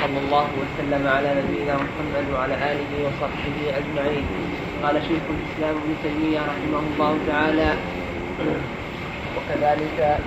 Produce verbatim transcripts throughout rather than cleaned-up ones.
وصلى الله وسلم على نبينا محمد وعلى آله وصحبه أجمعين. قال شيخ الإسلام ابن تيمية رحمه الله تعالى: وكذلك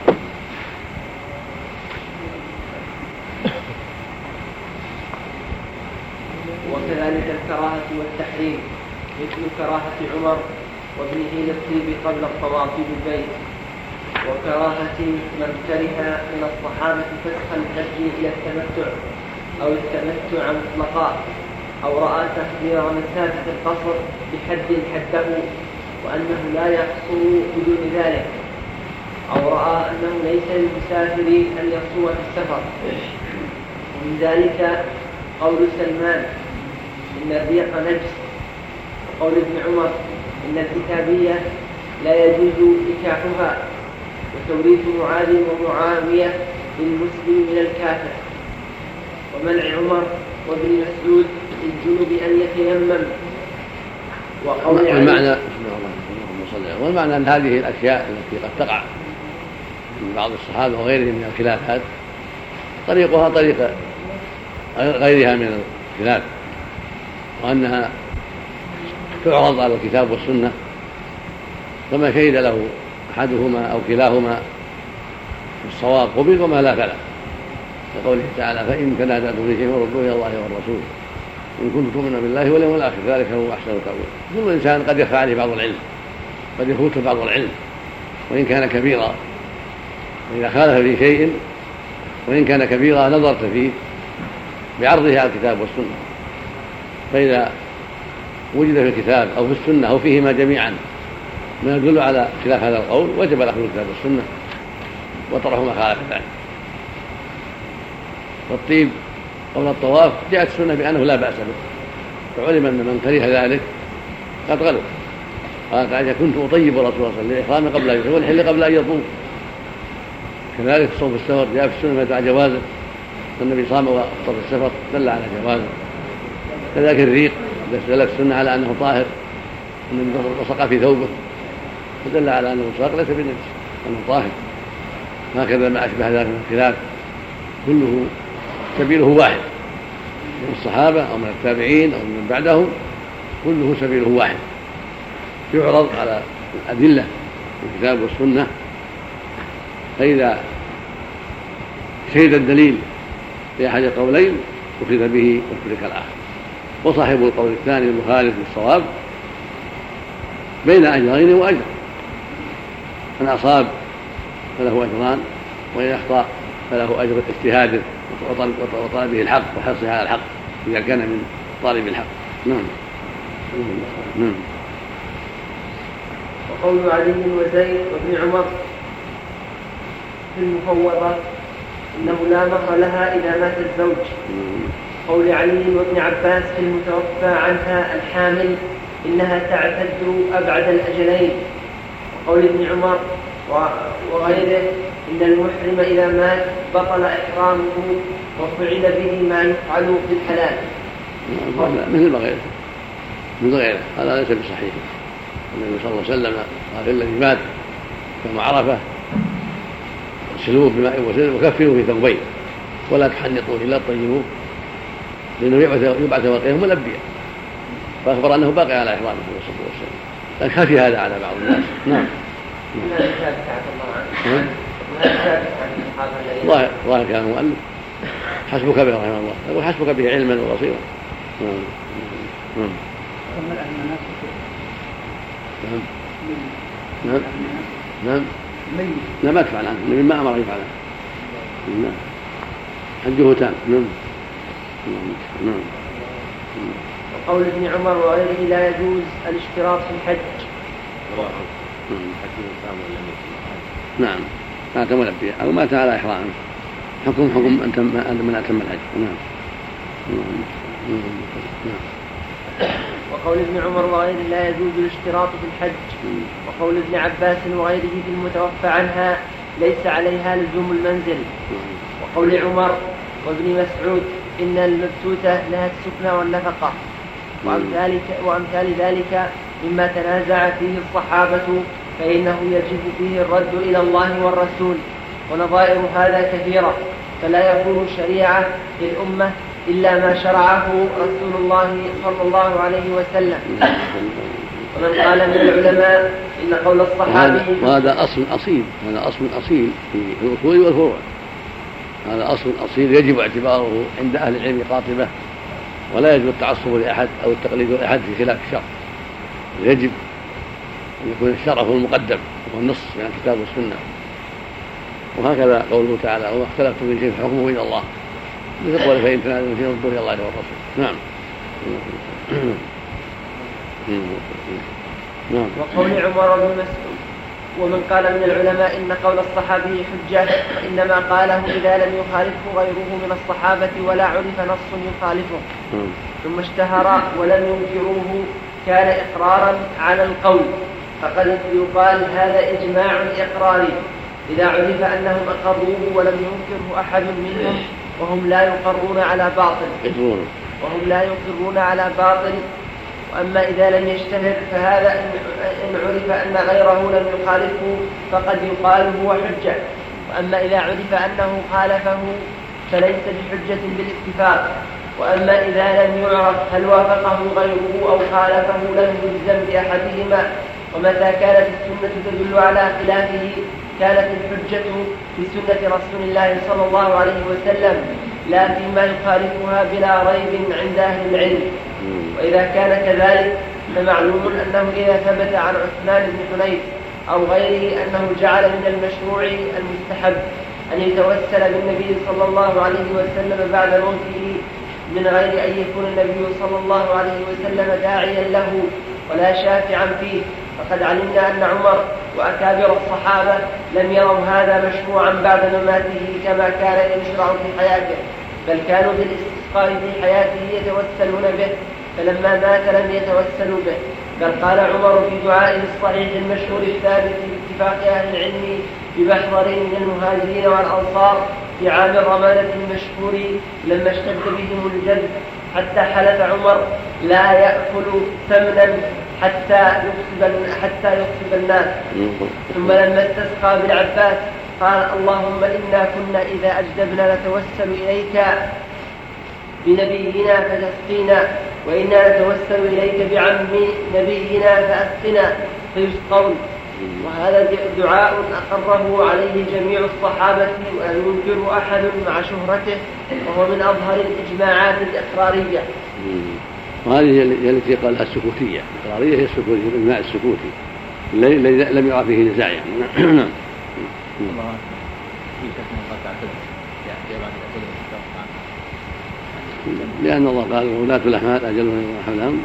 وكذلك الكراهة والتحريم، مثل كراهة عمر وابنه للطيب قبل الطواف بالبيت، وكراهة من كره من الصحابة فسخ الحج إلى التمتع أو التمتع مطلقا، أو رأى تقدير مسافة القصر بحد حده وأنه لا يقصر بدون ذلك، أو رأى أنه ليس للمسافر أن يصوم في السفر. ومن ذلك قول سلمان: إن الريق نجس، وقول ابن عمر: إن الكتابية لا يجوز نكاحها، وتوريث معاذ ومعاوية للمسلم من الكافر، ومنع عمر وابن مسعود للجنب أن يتيمم. وقول والمعنى والمعنى أن هذه الأشياء التي قد تقع من بعض الصحابة وغيرهم من الخلافات طريقها طريق غيرها من الخلاف، وأنها تعرض على الكتاب والسنة، فما شهد له أحدهما أو كلاهما بالصواب قبل وما لا فلا، لقوله تعالى: فإن تنازعتم في شيء فردوه إلى الله والرسول إن كنتم تؤمنون بالله واليوم الآخر ذلك هو أحسن تأويلا. كل إنسان قد يخفى عليه بعض العلم، قد يفوته بعض العلم وإن كان كبيرا، وإذا خالف في شيء وإن كان كبيرا نظرت فيه بعرضه على الكتاب والسنة، فإذا وجد في الكتاب أو في السنة أو فيهما جميعا ما يدل على خلاف هذا القول وجب الأخذ بالكتاب والسنة وطرح ما خالف ذلك. والطيب قبل الطواف جاءت السنة بأنه لا بأس به، فعلم أن من كره ذلك قد غلط. قالت عائشة: كنت أطيب رسول الله صلى الله عليه وسلم لإحرامه قبل أن يطوف والحل قبل أن يطوف. كذلك صوم السفر جاء في السنة ما يدعى جوازه، النبي صام وأفطر في السفر دل على جوازه. كذلك الريق دلت السنة على أنه طاهر، النبي لصق في ثوبه فدل على أنه الصاق ليس بالنجس، أنه طاهر. هكذا ما أشبه ذلك من الخلاف كله سبيله واحد، من الصحابة أو من التابعين أو من بعدهم كله سبيله واحد، يعرض على الأدلة في الكتاب والسنة، فإذا شهد الدليل في أحد القولين أخذ به وترك الآخر. وصاحب القول الثاني المخالف للصواب بين أجرين وأجر، من أصاب فله أجران، وإن أخطأ فله أجر اجتهاده وطلبه الحق وحرصه على الحق إذا كان من طالب الحق. نعم. نعم. وقول علي وزيد وابن عمر في المفوضة: إنه لا مهر لها إذا مات الزوج. قول علي وابن عباس في المتوفى عنها الحامل: إنها تعتد أبعد الأجلين. وقول ابن عمر وغيره: إن المحرم إذا مات بطل إحرامه وفعل به ما يفعل في الحلال. مثل ما غيره مثل غيره هذا ليس بصحيح. النبي صلى الله عليه وسلم قال: الذي مات يوم عرفة اغسلوه بماء وسدر وكفنوه في ثوبين ولا تحنطوه إلا تطيبوه، لأنه يبعث يوم ملبيا، فأخبر أنه باقي على إحرامه صلى الله عليه وسلم، لكن خفي هذا على بعض الناس. نعم. ظاهر ظاهر كلام المؤلف: حسبك به رحمه الله، يقول حسبك به علما وبصيرا. نعم. نعم. نعم. لا ما تفعل عنه، النبي ما أمر يفعل عنه، حجه تام. نعم. نعم. وقول ابن عمر وغيره: لا يجوز الاشتراط في الحج. نعم. مات ملبيا أو مات على إحرامه، حكم حكم من أتم الحج. نعم. وقول ابن عمر وغيره: لا يجوز الاشتراط في الحج. وقول ابن عباس وغيره في المتوفى عنها: ليس عليها لزوم المنزل. وقول عمر وابن مسعود: إن المبتوتة لها السكنى والنفقة. وأمثال, وأمثال ذلك مما تنازع فيه الصحابة فإنه يجب فيه الرد إلى الله والرسول. ونظائر هذا كثيرة، فلا يكون شريعة للأمة إلا ما شرعه رسول الله صلى الله عليه وسلم. ومن قال من العلماء إن قول الصحابي وهذا أصل أصيل هذا أصل أصيل في الأصول والفروع. هذا أصل أصيل يجب اعتباره عند أهل العلم قاطبة، ولا يجب التعصب لأحد أو التقليد لأحد في خلاف الشرع. يجب أن يكون الشرع هو المقدم والنص من الكتاب والسنة. وهكذا قوله تعالى وما اختلفتم من شيء فحكمه إلى الله، مثل قوله فإن تنازعتم في ردوه إلى الله والرسول. نعم. نعم. وقول عمر بن مسعود ومن قال من العلماء إن قول الصحابي حجة فإنما قاله إذا لم يخالفه غيره من الصحابة ولا عرف نص يخالفه ثم اشتهر ولم ينكروه كان إقرارا على القول، فقد يقال هذا إجماع إقراري إذا عرف أنهم أقروه ولم ينكره أحد منهم وهم لا يقرون على باطل وهم لا يقرون على باطل. وأما إذا لم يشتهر فهذا إن عرف أن غيره لم يخالفه فقد يقال هو حجة. وأما إذا عرف أنه خالفه فليس بحجة بالاتفاق. وأما إذا لم يعرف هل وافقه غيره أو خالفه لم يلزم بأحدهما. ومتى كانت السنة تدل على خلافه كانت الحجة في سنة رسول الله صلى الله عليه وسلم لا فيما يخالفها بلا ريب عند أهل العلم. وإذا كان كذلك فمعلوم أنه إذا ثبت عن عثمان بن حنيف أو غيره أنه جعل من المشروع المستحب أن يتوسل بالنبي صلى الله عليه وسلم بعد موته من غير أن يكون النبي صلى الله عليه وسلم داعيا له ولا شافعا فيه، فقد علمنا أن عمر وأكابر الصحابة لم يروا هذا مشروعا بعد مماته كما كان يشرع في حياته، بل كانوا بالاستسقاء في حياته يتوسلون به، فلما مات لم يتوسلوا به. بل قال عمر في دعائه الصحيح المشهور الثابت باتفاق أهل العلم ببحرين من المهاجرين والأنصار في عام رمادة المشهور لما اشتد بهم الجد حتى حلف عمر لا يأكل ثمنا حتى يكسب حتى يكسب الناس. ثم لما استسقى بالعباس قال اللهم إنا كنا إذا أجدبنا نتوسل إليك بنبينا فتسقينا وإنا نتوسل إليك بعم نبينا فأسقنا فيسقون. وهذا دعاء أقره عليه جميع الصحابة وأن ينكر أحد مع شهرته، وهو من أظهر الإجماعات الإقرارية. وهذه التي قالها السكوتية. الإقرارية هي السكوتية، الإجماع السكوتي لم يقع فيه نزاع. لأن الله قال ولاة الأحمال أجلهم حملهم،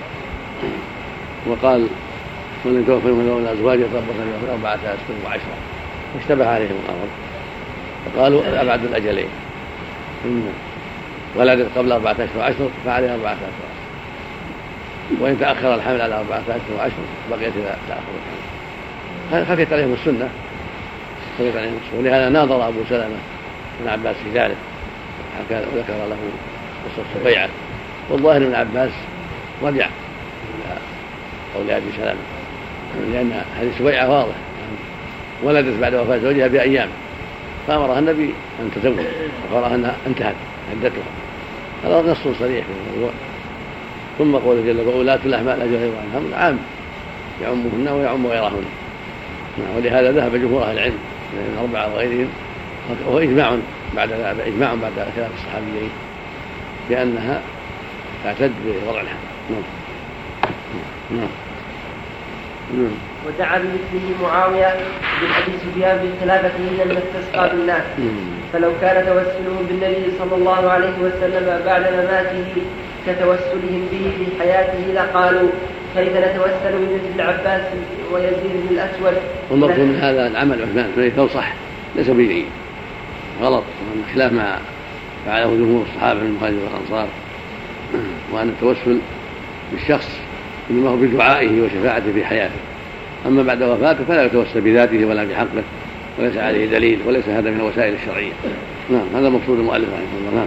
وقال ومن توفى من الأزواج يتربصن بأربعة أشهر وعشرة، واشتبه عليهم الأمر فقالوا أبعد الأجلين، إن ولدت قبل أربعة أشهر وعشر فعليها أربعة أشهر، وإن تأخر الحمل على أربعة أشهر وعشر بقيت إلى تأخر الحمل. خفيت عليهم السنة خفيت عليهم السنة، ولهذا ناظر أبو سلمة بن عباس في ذلك وذكر له قصة سبيعة، والظاهر من عباس رجع إلى قول أبي سلمة لأن هذه سبيعة واضح ولدت بعد وفاة زوجها بأيام، فأمرها النبي أن تزوج وقرأها أنها انتهت عدتها. هذا نص صريح في الموضوع. ثم قول جل وعلا ولاة الأحمال أجلهم عنهم عام يعمهن ويعم غيرهن، ولهذا ذهب جمهور أهل العلم من أربعة وغيرهم، وهو إجماع بعد إجماع بعد خلاف الصحابيين بأنها تعتد بوضع الحمل. نعم. نعم. نعم. ودعا بمثله معاوية بن أبي سفيان بالخلافة لما استسقى بالناس، فلو كان توسلهم بالنبي صلى الله عليه وسلم بعد مماته كتوسلهم به في حياته لقالوا كيف نتوسل بمثل العباس ويزيد بن الأسود. والمقصود من هذا العمل عثمان فليس صح ليس بجيد غلط، خلاف ما فعله جمهور الصحابة من المهاجرين والأنصار، وأن التوسل بالشخص إنما هو بدعائه وشفاعته في حياته، أما بعد وفاته فلا يتوسل بذاته ولا بحقه وليس عليه دليل وليس هذا من الوسائل الشرعية. نعم هذا مقصود المؤلف رحمه الله. نعم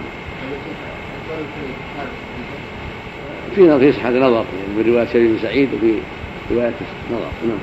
في في صحة نظر يعني من رواية سليم بن سعيد وفي رواية نظر. نعم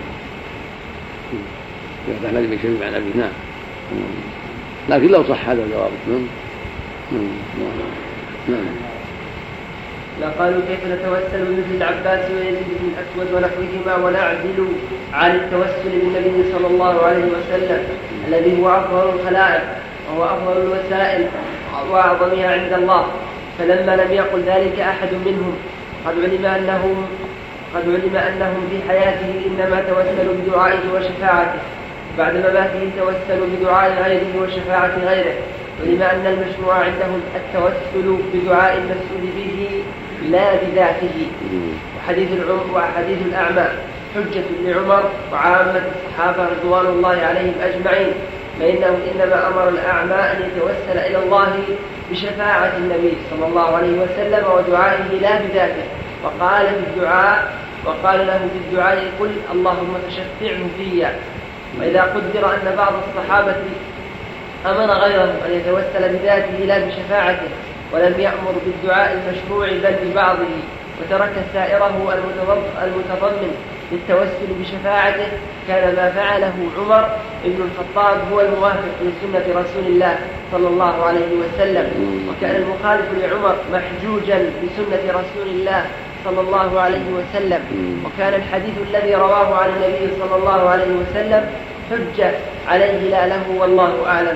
رواية أحمد بن شبيب عن أبيه. نعم لكن لو صح هذا الجواب. نعم. لا قالوا كيف نتوسل مثل العباس ويزيد بن الأسود ونحوهما ونعزل عن التوسل بالنبي صلى الله عليه وسلم الذي هو أفضل الخلائق وهو أفضل الوسائل وأعظمها عند الله. فلما لم يقل ذلك أحد منهم قد علم أنهم قد علم أنهم في حياته إنما توسلوا بدعائه وشفاعته، بعد مماته توسلوا بدعاء غيره وشفاعة غيره. ولما أن المشروع عندهم التوسل بدعاء المسؤول به لا بذاته. وحديث العمر وحديث الأعمى حجة لعمر وعامة الصحابة رضوان الله عليهم أجمعين، فإنه إنما أمر الأعمى أن يتوسل إلى الله بشفاعة النبي صلى الله عليه وسلم ودعائه لا بذاته. وقال في الدعاء وقال له في الدعاء قل اللهم فشفعه فيا. وإذا قدر أن بعض الصحابة أمر غيرهم أن يتوسل بذاته لا بشفاعته ولم يأمر بالدعاء المشروع بل ببعضه وترك سائره المتضمن للتوسل بشفاعته، كان ما فعله عمر بن الخطاب هو الموافق لسنة رسول الله صلى الله عليه وسلم، وكان المخالف لعمر محجوجا بسنة رسول الله صلى الله عليه وسلم. وكان الحديث الذي رواه عن النبي صلى الله عليه وسلم حجة عليه لا له والله أعلم.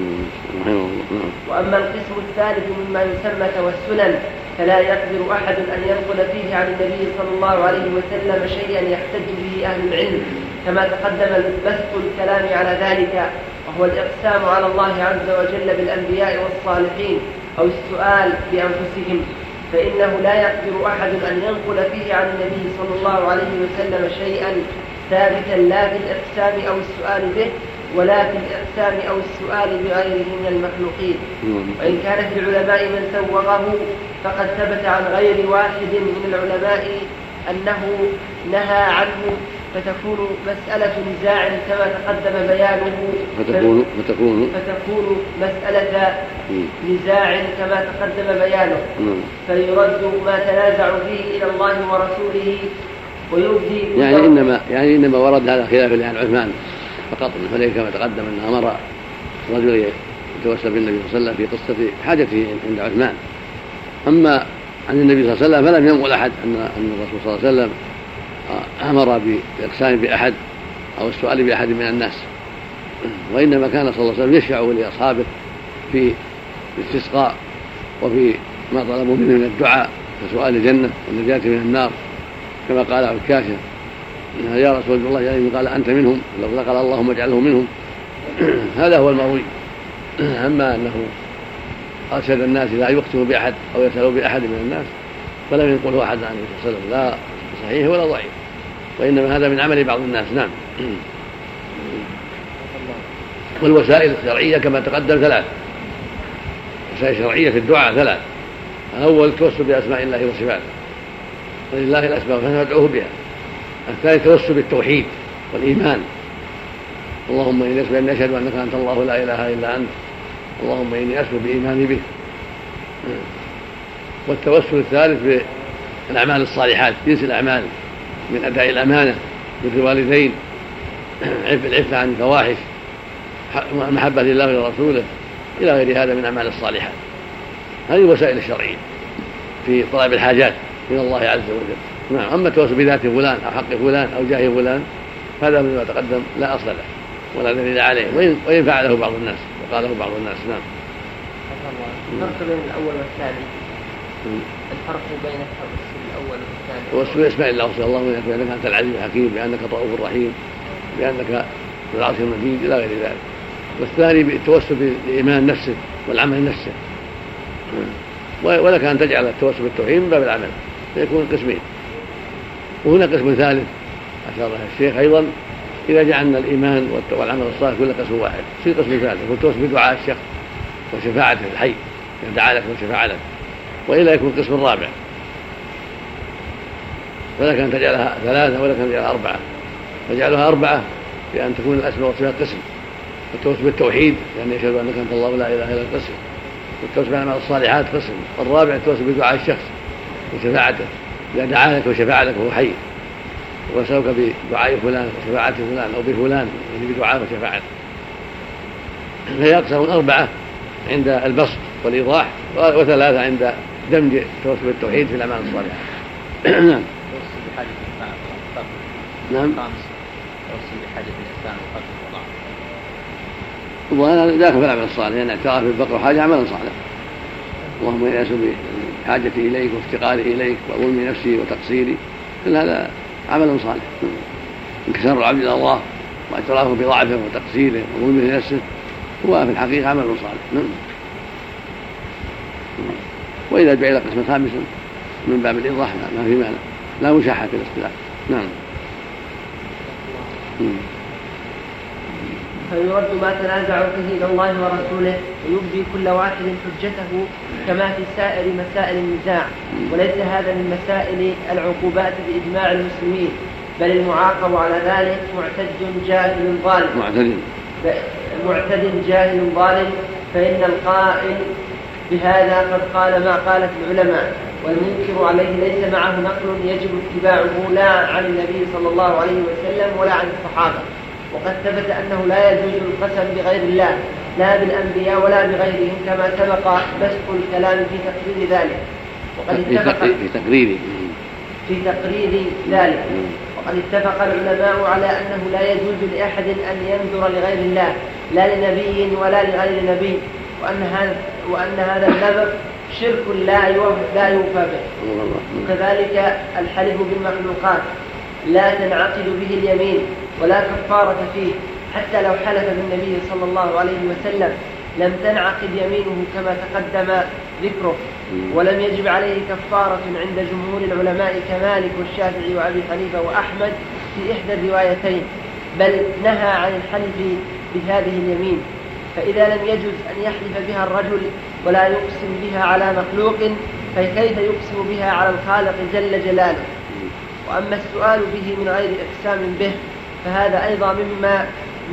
وأما القسم الثالث مما يسمى توسلا فلا يقدر أحد أن ينقل فيه عن النبي صلى الله عليه وسلم شيئا يحتج به أهل العلم، كما تقدم بسط الكلام على ذلك، وهو الإقسام على الله عز وجل بالأنبياء والصالحين أو السؤال بأنفسهم، فإنه لا يقدر أحد أن ينقل فيه عن النبي صلى الله عليه وسلم شيئا ثابتا لا بالإقسام أو السؤال به ولا في الإقسام أو السؤال بغيره من المخلوقين. وإن كان في العلماء من سوغه فقد ثبت عن غير واحد من العلماء أنه نهى عنه، فتكون مسألة نزاع كما تقدم بيانه فتكون, فتكون, فتكون مسألة نزاع كما تقدم بيانه، فيرد ما تنازع فيه إلى الله ورسوله ويبدي يعني إنما, يعني إنما ورد هذا خلاف عن عثمان فقط من حليف كما تقدم أن أمر رجل يتوسل بالنبي صلى الله عليه وسلم في قصة حاجته عند عثمان. أما عن النبي صلى الله عليه وسلم فلم ينقل أحد أن الرسول صلى الله عليه وسلم أمر بالإقسام بأحد أو السؤال بأحد من الناس، وإنما كان صلى الله عليه وسلم يشفع لأصحابه في الاستسقاء وفي ما طلبوا منه من الدعاء كسؤال الجنة والنجاة من النار، كما قال عكاشة يا رسول الله يعني قال أنت منهم، لو قال اللهم اجعله منهم. هذا هو المروي. أما أنه أرشد الناس لا يقسموا بأحد أو يسألوا بأحد من الناس فلم ينقله أحد عن النبي صلى الله عليه وسلم لا صحيح ولا ضعيف، وإنما هذا من عمل بعض الناس. نعم. والوسائل الشرعية كما تقدم ثلاث وسائل شرعية في الدعاء ثلاث. الأول التوسل بأسماء الله وصفاته، ولله الأسماء فندعوه بها. الثاني التوسل بالتوحيد والإيمان، اللهم إني أسأل أن أشهد أنك أنت الله لا إله إلا أنت، اللهم إني أسأل بإيماني بك. والتوسل الثالث بالأعمال الصالحات، جنس الأعمال من أداء الأمانة مثل الوالدين، العفة عن الفواحش، المحبة لله ولرسوله، إلى غير هذا من أعمال الصالحات. هذه الوسائل الشرعية في طلب الحاجات من الله عز وجل. نعم. أما التوسل بذات فلان أو حق فلان أو جاه فلان هذا مما تقدم لا أصل له ولا دليل عليه، وإن فعله بعض الناس وقاله بعض الناس. نعم. الفرق بين الأول والثاني، الفرق بين التوسل الأول والثاني. توسل بأسماء الله وصف الله بأنك أنت العزيز الحكيم، بأنك الرؤوف الرحيم، بأنك ذو العرش المجيد إلى غير ذلك. والثاني بالتوسل بالإيمان نفسه والعمل نفسه. ولك أن تجعل التوسل بالتوحيد من باب العمل فيكون قسمين. وهنا قسم ثالث أشار له الشيخ أيضا، إذا جعلنا الإيمان والعمل الصالح كل قسم واحد في قسم ثالث يكون التوسل بدعاء الشخص وشفاعته الحي يدعى لك وشفاعة لك، وإلا يكون قسم رابع، ولك أن تجعلها ثلاثة ولك أن تجعلها أربعة. فجعلها أربعة بأن تكون الأسماء والصفات قسم، والتوسل بالتوحيد لأن يشهد أنك أنت الله لا إله إلا أنت قسم، والتوسل بالأعمال الصالحات قسم، والرابع التوسل بدعاء الشخص وشفاعته إذا دعا لك وشفاعة لك وهو حي، وسألك بدعاء فلان وشفاعة فلان أو بفلان يعني بدعاء وشفاعته. فهي أقسام أربعة عند البسط والإيضاح، وثلاثة عند دمج التوسل بالتوحيد في الأعمال الصالحة. نعم. نعم. توصل بحاجة الإنسان وقلبه وأنا ذاك في العمل الصالح، يعني اعتراف بالفقر حاجة عمل صالح، اللهم يأس بحاجتي إليك وافتقاري إليك وظلم نفسي وتقصيري، كل هذا عمل صالح. انكسار العبد إلى الله واعترافه بضعفه وتقصيره وظلمه نفسه هو في الحقيقة عمل صالح. وإذا جعل قسما خامسا من باب الإيضاح ما في معنى، لا مشاحة في الاختلاف. نعم. فيرد ما تنازعوا فيه إلى الله ورسوله ويبدي كل واحد حجته كما في سائر مسائل النزاع، وليس هذا من مسائل العقوبات بإجماع المسلمين، بل المعاقب على ذلك معتد جاهل ظالم معتد معتد جاهل ظالم، فإن القائل بهذا قد قال ما قالت العلماء، والمنكر عليه ليس معه نقل يجب اتباعه لا عن النبي صلى الله عليه وسلم ولا عن الصحابة. وقد ثبت أنه لا يجوز القسم بغير الله لا بالأنبياء ولا بغيرهم، كما سبق بسط الكلام في تقرير ذلك. وقد اتفق في تقرير في تقرير ذلك وقد اتفق العلماء على أنه لا يجوز لأحد أن ينذر لغير الله لا لنبي ولا لغير نبي، وأن هذا وأن هذا النذر شرك لا لا يوفى به. وكذلك الحلف بالمخلوقات لا تنعقد به اليمين ولا كفارة فيه، حتى لو حلف بالنبي صلى الله عليه وسلم لم تنعقد يمينه كما تقدم ذكره، ولم يجب عليه كفارة عند جمهور العلماء كمالك والشافعي وأبي حنيفة وأحمد في إحدى الروايتين، بل نهى عن الحلف بهذه اليمين. فإذا لم يجوز أن يحلف بها الرجل ولا يقسم بها على مخلوق، فكيف يقسم بها على الخالق جل جلاله؟ وأما السؤال به من غير إقسام به فهذا أيضا مما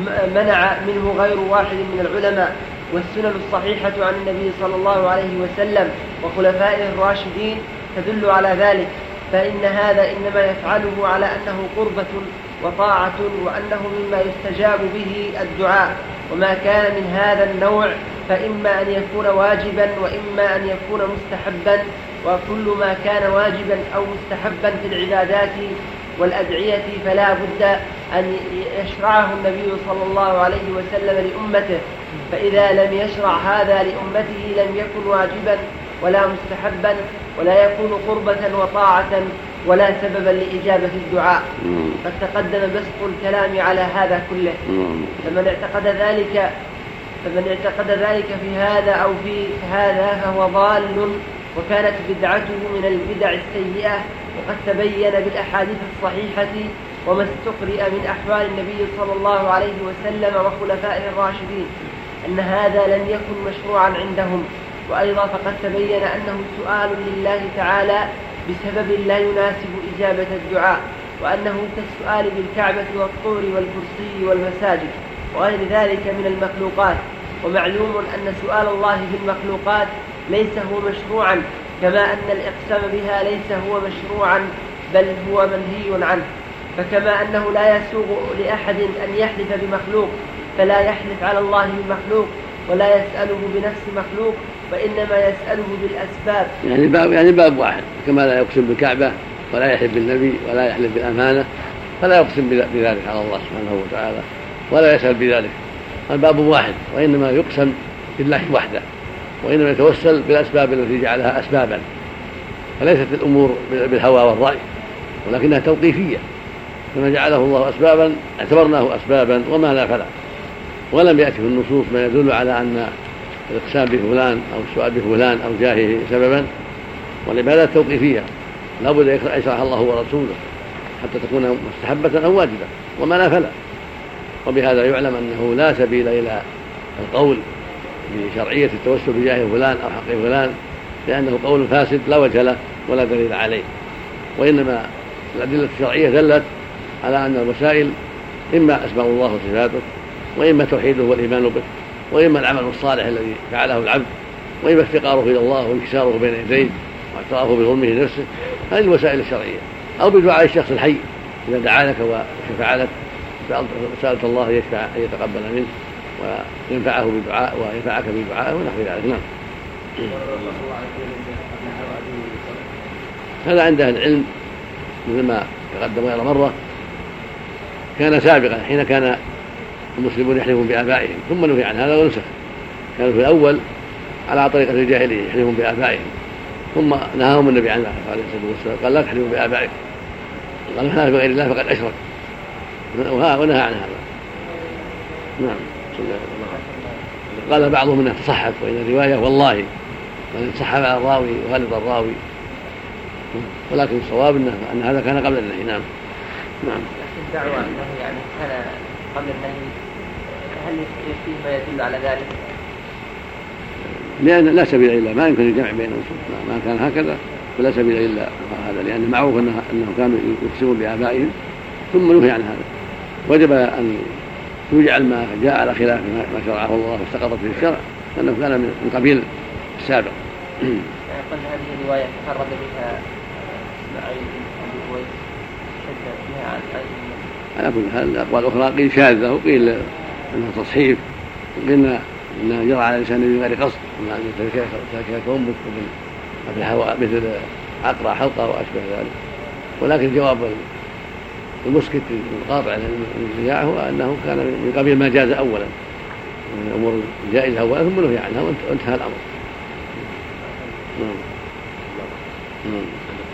منع منه غير واحد من العلماء، والسنن الصحيحة عن النبي صلى الله عليه وسلم وخلفائه الراشدين تدل على ذلك، فإن هذا إنما يفعله على أنه قربة وطاعة، وأنه مما يستجاب به الدعاء، وما كان من هذا النوع فإما أن يكون واجبا وإما أن يكون مستحبا، وكل ما كان واجبا أو مستحبا في العبادات والأدعية فلا بد أن يشرعه النبي صلى الله عليه وسلم لأمته، فإذا لم يشرع هذا لأمته لم يكن واجبا ولا مستحبا ولا يكون قربة وطاعة ولا سببا لإجابة الدعاء. قد تقدم بسط الكلام على هذا كله، فمن اعتقد ذلك فمن اعتقد ذلك في هذا أو في هذا فهو ضال، وكانت بدعته من البدع السيئة. وقد تبين بالأحاديث الصحيحة وما استقرئ من أحوال النبي صلى الله عليه وسلم وخلفائه الراشدين أن هذا لم يكن مشروعا عندهم. وأيضا فقد تبين أنه سؤال لله تعالى بسبب لا يناسب إجابة الدعاء، وأنه كالسؤال بالكعبة والطور والكرسي والمساجد وغير ذلك من المخلوقات. ومعلوم أن سؤال الله بالمخلوقات ليس هو مشروعا، كما أن الإقسام بها ليس هو مشروعا بل هو منهي عنه. فكما أنه لا يسوغ لأحد أن يحلف بمخلوق فلا يحلف على الله بمخلوق ولا يسأله بنفس مخلوق، وإنما يسأله بالأسباب. يعني باب يعني باب واحد، كما لا يقسم بالكعبة ولا يحلف بالنبي ولا يحلف بالأمانة فلا يقسم بذلك على الله سبحانه وتعالى ولا يسأل بذلك. الباب واحد، وإنما يقسم بالله وحده، وإنما يتوسل بالأسباب التي جعلها أسبابا، فليست الأمور بالهوى والرأي ولكنها توقيفية، كما جعله الله أسبابا اعتبرناه أسبابا وما لا فلا. ولم يأتي في النصوص ما يدل على أن الإقسام بفلان أو السؤال بفلان أو جاهه سببا، والعبادات توقيفية لا بد أن يشرعها الله ورسوله حتى تكون مستحبة أو واجبة وما لا فلا. وبهذا يعلم أنه لا سبيل إلى القول بشرعية التوسل بجاه فلان أو حق فلان، لأنه قول فاسد لا وجه له ولا دليل عليه. وإنما الأدلة الشرعية دلت على أن الوسائل إما أسماء الله وصفاته، وإما توحيده والإيمان به، وإما العمل الصالح الذي فعله العبد، وإما افتقاره إلى الله وانكساره بين يديه واعترافه بظلمه نفسه. هذه الوسائل الشرعية. أو بدعاء الشخص الحي إذا دعا لك وشفع لك سألت الله يشفع أن يتقبل منه وينفعه بدعاء وينفعك بدعاء ونحو ذلك. نعم. هذا عند أهل العلم مثل ما تقدم غير مرة، كان سابقا حين كان المسلمون يحلفون بآبائهم ثم نهي عن هذا ونسخ. كانوا في الأول على طريقة الجاهلية يحلفون بآبائهم، ثم نهاهم النبي عن ذلك عليه الصلاة والسلام، قال لا تحلفوا بآبائكم، قال من حلف بغير الله فقد أشرك، ونهى عن هذا. نعم. قال بعضهم انه تصحف، وإن الرواية والله من تصحف على الراوي وغلط الراوي، ولكن الصواب انه ان هذا كان قبل النهي. نعم. نعم. لكن دعوى انه يعني كان قبل النهي، هل فيه ما يدل على ذلك؟ لأن لا سبيل إلا ما يمكن الجمع بينهم، ما كان هكذا فلا سبيل إلا هذا، لأن معروف أنهم كانوا يقسمون بآبائهم ثم نهي عن هذا. وجب أن يجعل ما جاء على خلاف ما شرعه الله واستقرت به الشرع، لأنه كان من قبيل السابق. يعني قلنا هذه الرواية تفرد بها إسماعيل بن أبي شد بها عن أي. على كل حال الأقوال الأخرى قيل شاذة وقيل أنها تصحيف، وقيل أنه جرى على لسانه من غير قصد، مثل كومك مثل الهواء مثل عقرة حلقة وأشبه ذلك. ولكن جواب المسكت القاطع للنزاع هو أنه كان من قبيل ما جاز أولا، من الأمور الجائزة أولا ثم نهي عنها وانتهى الأمر. نعم. نعم.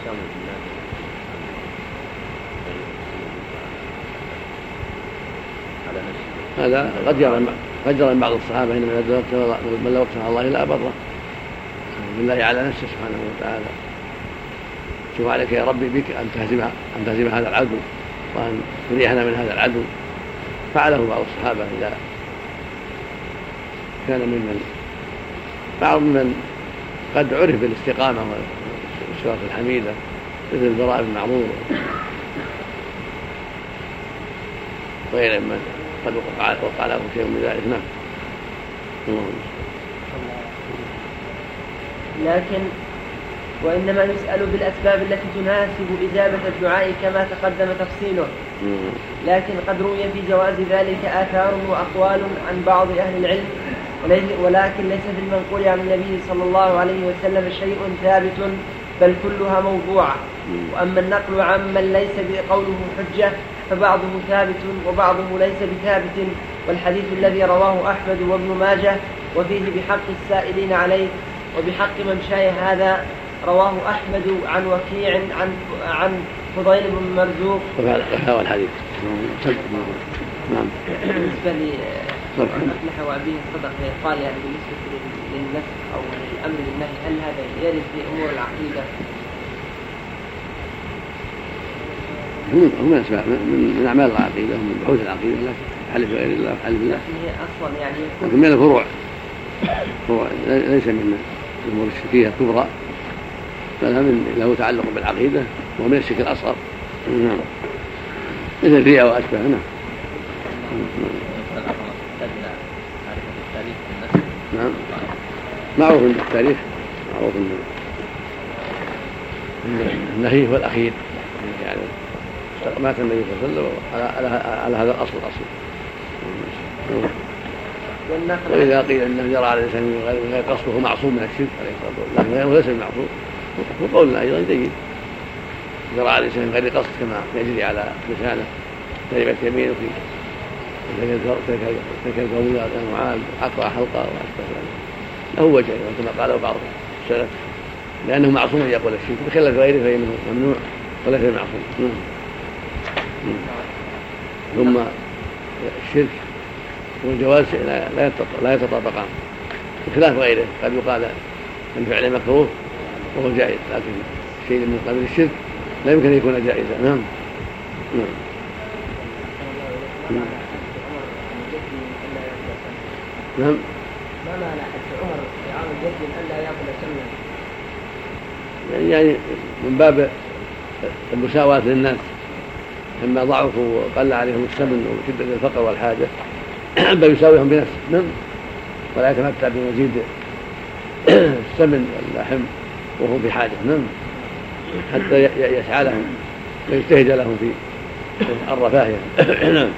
هذا قد يرى قد يرى بعض الصحابة إنما من لو اقسم الله إلا أبره بالله على نفسه سبحانه وتعالى، شوف عليك يا ربي بك أن تهزم أن تهزم هذا العدو وأن تريحنا من هذا العدو. فعله بعض الصحابة إذا كان ممن بعض من قد عرف بالاستقامة والصفات الحميدة مثل البراء بن معمور غير من قد وقع له شيء من ذلك. نعم. لكن وإنما يسأل بالأسباب التي تناسب إجابة الدعاء كما تقدم تفصيله، لكن قد روي في جواز ذلك آثار وأقوال عن بعض أهل العلم، ولكن ليس في المنقول عن النبي صلى الله عليه وسلم شيء ثابت بل كلها موضوعة. وأما النقل عمن ليس بقوله حجة فبعضه ثابت وبعضه ليس بثابت، والحديث الذي رواه أحمد وابن ماجه وفيه بحق السائلين عليه وبحق من شاء هذا رواه أحمد عن وكيع عن عن فضيل بن مرزوق. هذا الحديث. نعم. بالنسبة لأفلح وأبيه صدق قال يعني بالنسبة للنسخ أو الأمر بالنهي هل هذا يرد في أمور العقيدة؟ هم أسباب من أعمال العقيدة، من بحوث العقيدة، لكن حلف غير الله وحلف بالله. لكن هي أصلا يعني لكن من الفروع فروع ليس من الأمور الشركية الكبرى، بل من له تعلق بالعقيدة ومن الشرك الأصغر. نعم. مثل الرياء وأشباه. نعم. نعم. معروف من التاريخ، معروف من النهي هو الأخير، يعني مات النبي صلى الله عليه وسلم على هذا الأصل الأصل. وإذا قيل أنه جرى على الإنسان من غير قصده هو معصوم من الشرك عليه الصلاة والسلام، لكن غيره ليس بمعصوم، وقولنا أيضا جيد. جرى على الإنسان من غير قصد كما يجري على لسانه كلمة يمين في تلك القومية المعاد عقرة حلقة وأشبه ذلك، له وجه كما قاله بعض السلف، لأنه معصوم أن يقول الشرك، بخلاف غيره فإنه ممنوع وليس معصوم. ثم الشرك والجواز لا يتطابقان بخلاف غيره، قد يقال أن فعل مكروه وهو جائز، لكن شيء من قبيل الشرك لا يمكن أن يكون جائزا. نعم. نعم. نعم. ما معنى حج عمر في عام الجد أن لا يأكل سمنا؟ يعني من باب المساواة للناس لما ضعفوا وقل عليهم السمن وشدة الفقر والحاجة فيساويهم بنفسه. نعم. ولا يتمتع بمزيد السمن واللحم وهو بحاجة. نعم. حتى يسعى لهم ويجتهد لهم في الرفاهية. نعم.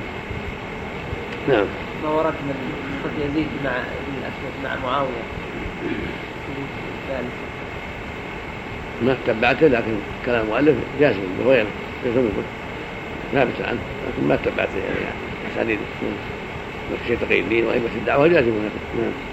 نعم. ما ورد من قصة يزيد مع ابن الأسود مع معاوية الثالث ما تبعته، لكن كلام مؤلف جازم بغيره جازم ثابت عنه، لكن ما تبعته يعني أسانيد الشيخ تقي الدين وأئمة الدعوة جازمون به. نعم.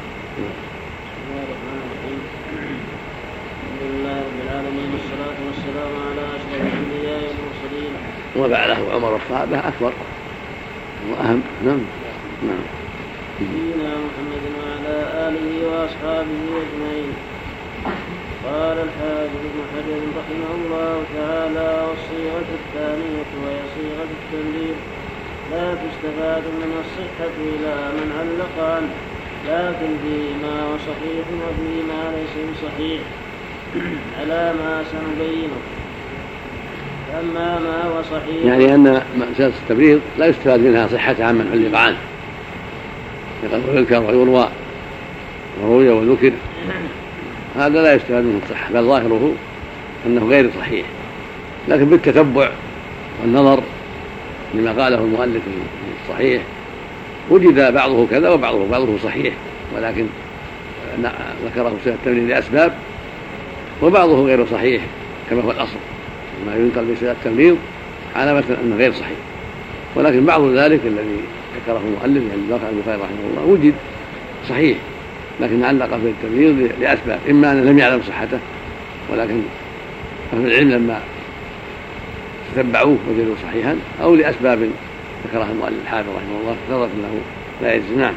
الحمد لله رب العالمين والصلاة والسلام على أشرف الأنبياء والمرسلين وفعله عمر الصحابة أكبر وأهم. نعم. نعم. نبينا محمد وعلى آله وأصحابه أجمعين. قال الحافظ ابن حجر رحمه الله تعالى: والصيغة الثانية وهي صيغة التمريض لا تستفاد منها الصحة إلى من علق عنه، لكن فيما هو صحيح وفيما ليس بصحيح على ما سنبينه. فأما ما هو صحيح يعني أن مسألة التمريض لا يستفاد منها صحة عمن علق عنه، يقال ويذكر ويروى وروي وذكر، هذا لا يستفاد منه الصحة، بل ظاهره أنه غير صحيح. لكن بالتتبع والنظر لما قاله المؤلف الصحيح وجد بعضه كذا وبعضه بعضه صحيح، ولكن ذكره صيغة التمريض لأسباب، وبعضه غير صحيح كما هو الأصل. ما ينقل بصيغة التمريض علامة أنه غير صحيح، ولكن بعض ذلك الذي ذكره المؤلف يعني الباقي البخاري رحمه الله وجد صحيح، لكن علق في التمريض لأسباب، إما أن لم يعلم صحته، ولكن أهل العلم لما تتبعوه وجدوا صحيحا، أو لأسباب ذكرها المؤلف الحافظ رحمه الله اقتضت أنه لا يجوز. نعم.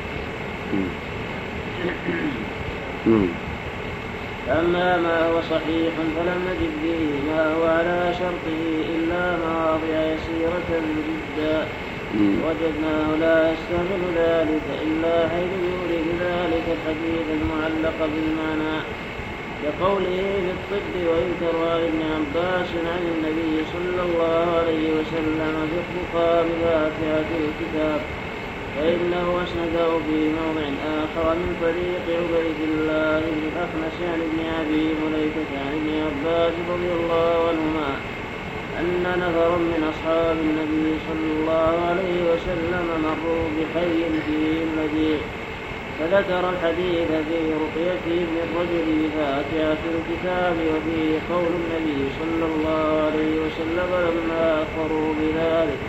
أما ما هو صحيح فلم نجد فيه ما هو على شرطه إلا مواضع يسيرة جدا، وجدناه لا يستعمل ذلك إلا حيث يورد ذلك الحديث المعلق بالمعنى، كقوله في الطب: ويذكر عن ابن عباس عن النبي صلى الله عليه وسلم في الرقى بفاتحة الكتاب، فإنه أسنده في موضع آخر من طريق عبيد الله بن الأخنس عن ابن أبي مليكة عن ابن عباس رضي الله عنهما أن نفرا من أصحاب النبي صلى الله عليه وسلم مروا بحي فيه الذي، فذكر الحديث في رقية ابن الرجل بفاتحة الكتاب، وفيه قول النبي صلى الله عليه وسلم لما أخبروا بذلك: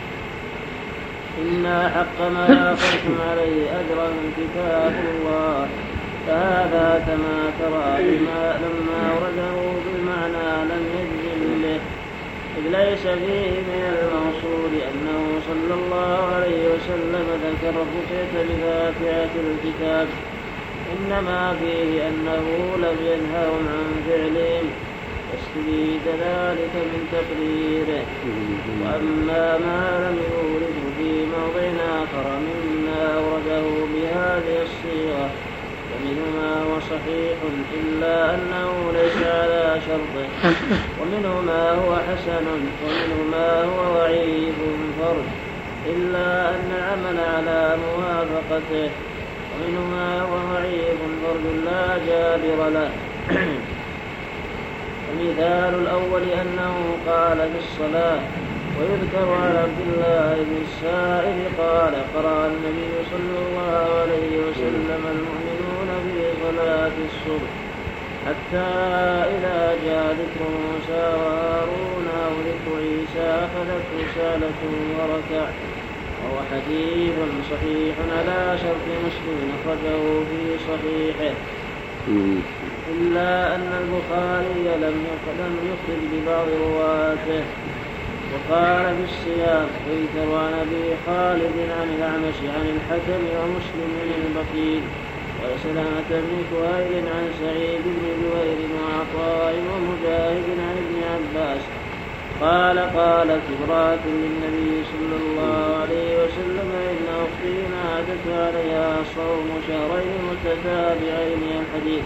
إن حق ما أخذتم عليه أجرا كتاب الله. فهذا كما ترى بما لما ورده بالمعنى لم يجزم به، إذ ليس فيه من الموصول أنه صلى الله عليه وسلم ذكر الرقية بفاتحة الكتاب، إنما فيه أنه لم ينههم عن فعلهم، واستفيد ذلك من تقريره. وأما ما لم يورد في موضع آخر مما أورده بهذه الصيغة فمنه ما هو صحيح إلا أنه ليس على شرطه، ومنه ما هو حسن، ومنه ما هو ضعيف فرد إلا أن العمل على موافقته، ومنه ما هو ضعيف فرد لا جابر له. ومثال الأول أنه قال في الصلاة: ويذكر عن عبد الله بن السائب قال: قرأ النبي صلى الله عليه وسلم المؤمنون في صلاة الصبح حتى إذا جاء ذكر موسى وهارون أو ذكر عيسى أخذته سالة وركع. وهو حديث صحيح على شرط مسلم أخرجه في صحيحه، إلا أن البخاري لم يخرج ببعض رواته. وقال في الصيام: ويذكر عن أبي خالد عن الأعمش عن الحكم ومسلم عن البخيل وسلامة بن كهيل عن سعيد بن جبير وعطاء ومجاهد عن ابن عباس قال: قالت امرأة للنبي صلى الله عليه وسلم: إن أختي نادت عليها صوم شهرين متتابعين. الحديث.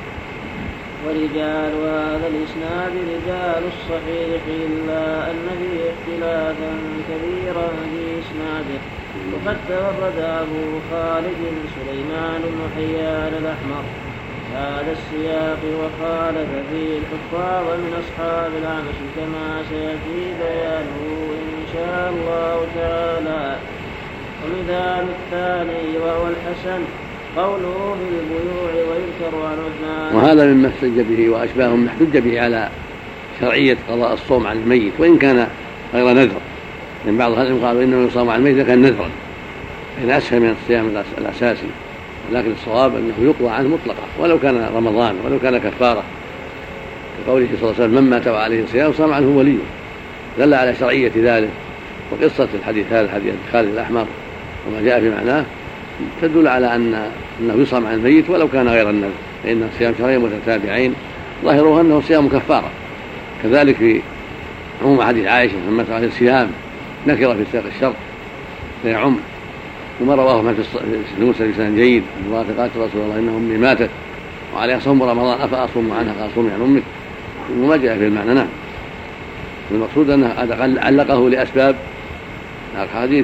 ورجال هذا الإسناد رجال الصحيح، إلا أن فيه اختلافا كبيرا في إسناده، وقد تفرد أبو خالد سليمان بن حيان الأحمر هذا السياق، وخالف فيه الحفاظ من أصحاب الأعمش كما سيأتي بيانه إن شاء الله تعالى. ومثال الثاني وهو الحسن قوله بالبيوع ويذكر عن عثمان. وهذا مما احتج به وأشباه مما احتج به على شرعية قضاء الصوم عن الميت وإن كان غير نذر، لأن بعض العلماء قالوا إنه يصام عن الميت إذا كان نذرا إن أسهل من الصيام الأساسي، ولكن الصواب أنه يقضى عنه مطلقا ولو كان رمضان ولو كان كفارة، كقوله صلى الله عليه وسلم من مات وعليه صيام صام عنه وليه، دل على شرعية ذلك. وقصة الحديث هذا حديث خالد الأحمر وما جاء في معناه تدل على أن أنه يصام عن الميت ولو كان غير النذر، فإن صيام شهرين متتابعين ظاهره أنه صيام كفارة. كذلك في عموم حديث عائشة من مات عليه الصيام نكر في سياق الشرط فيعم، وما رواه من في المسند بسند جيد امرأة قالت رسول الله إن أمي ماتت وعليها صوم رمضان أفأصوم عنها؟ قال صومي عن أمك، وما جاء في المعنى. نعم، المقصود أنه علقه لأسباب الحديث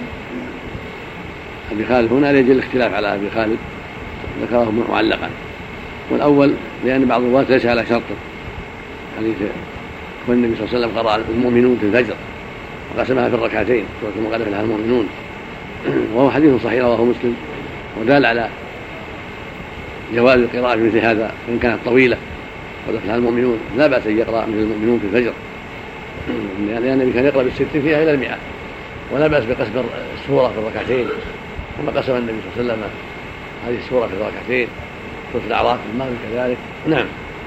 أبي خالد هنا ليجي الاختلاف على أبي خالد ذكره معلقا، والأول لأن بعض الرواة ليس على شرطه، حديث والنبي صلى الله عليه وسلم قرأ المؤمنون في الفجر وقسمها في الركعتين سورة المغرب لها المؤمنون، وهو حديث صحيح رواه مسلم ودال على جواز القراءة مثل هذا وإن كانت طويلة ودخلها المؤمنون لا بأس أن يقرأ مثل المؤمنون في الفجر، لأن النبي كان يقرأ بالست فيها إلى المئة، ولا بأس بقسم السورة في الركعتين كما قسم النبي صلى الله عليه وسلم هذه السورة في الركعتين، سورة الأعراف في المغرب كذلك. نعم.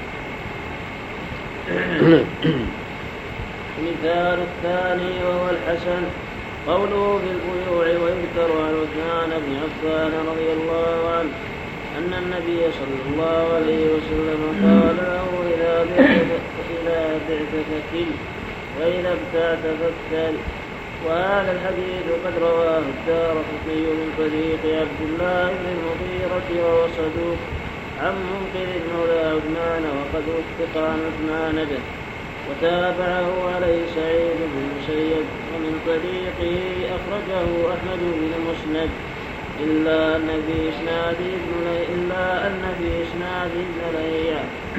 المثال الثاني وهو الحسن قوله بالبيوع ويذكر عن عثمان بن عفان رضي الله عنه أن النبي صلى الله عليه وسلم قال له إذا بعت فكل وإذا ابتعت فاكتل. وهذا الحديث قد رواه الدارقطني من طريق عبد الله بن المغيرة وهو صدوق عن منقذ مولى عثمان وقد وثق عن عثمان به، وتابعه عليه سعيد بن المسيب ومن طريقه أخرجه أحمد بن مسند إلا أن في إسناد إلا أن في إسناد ابن لهيعة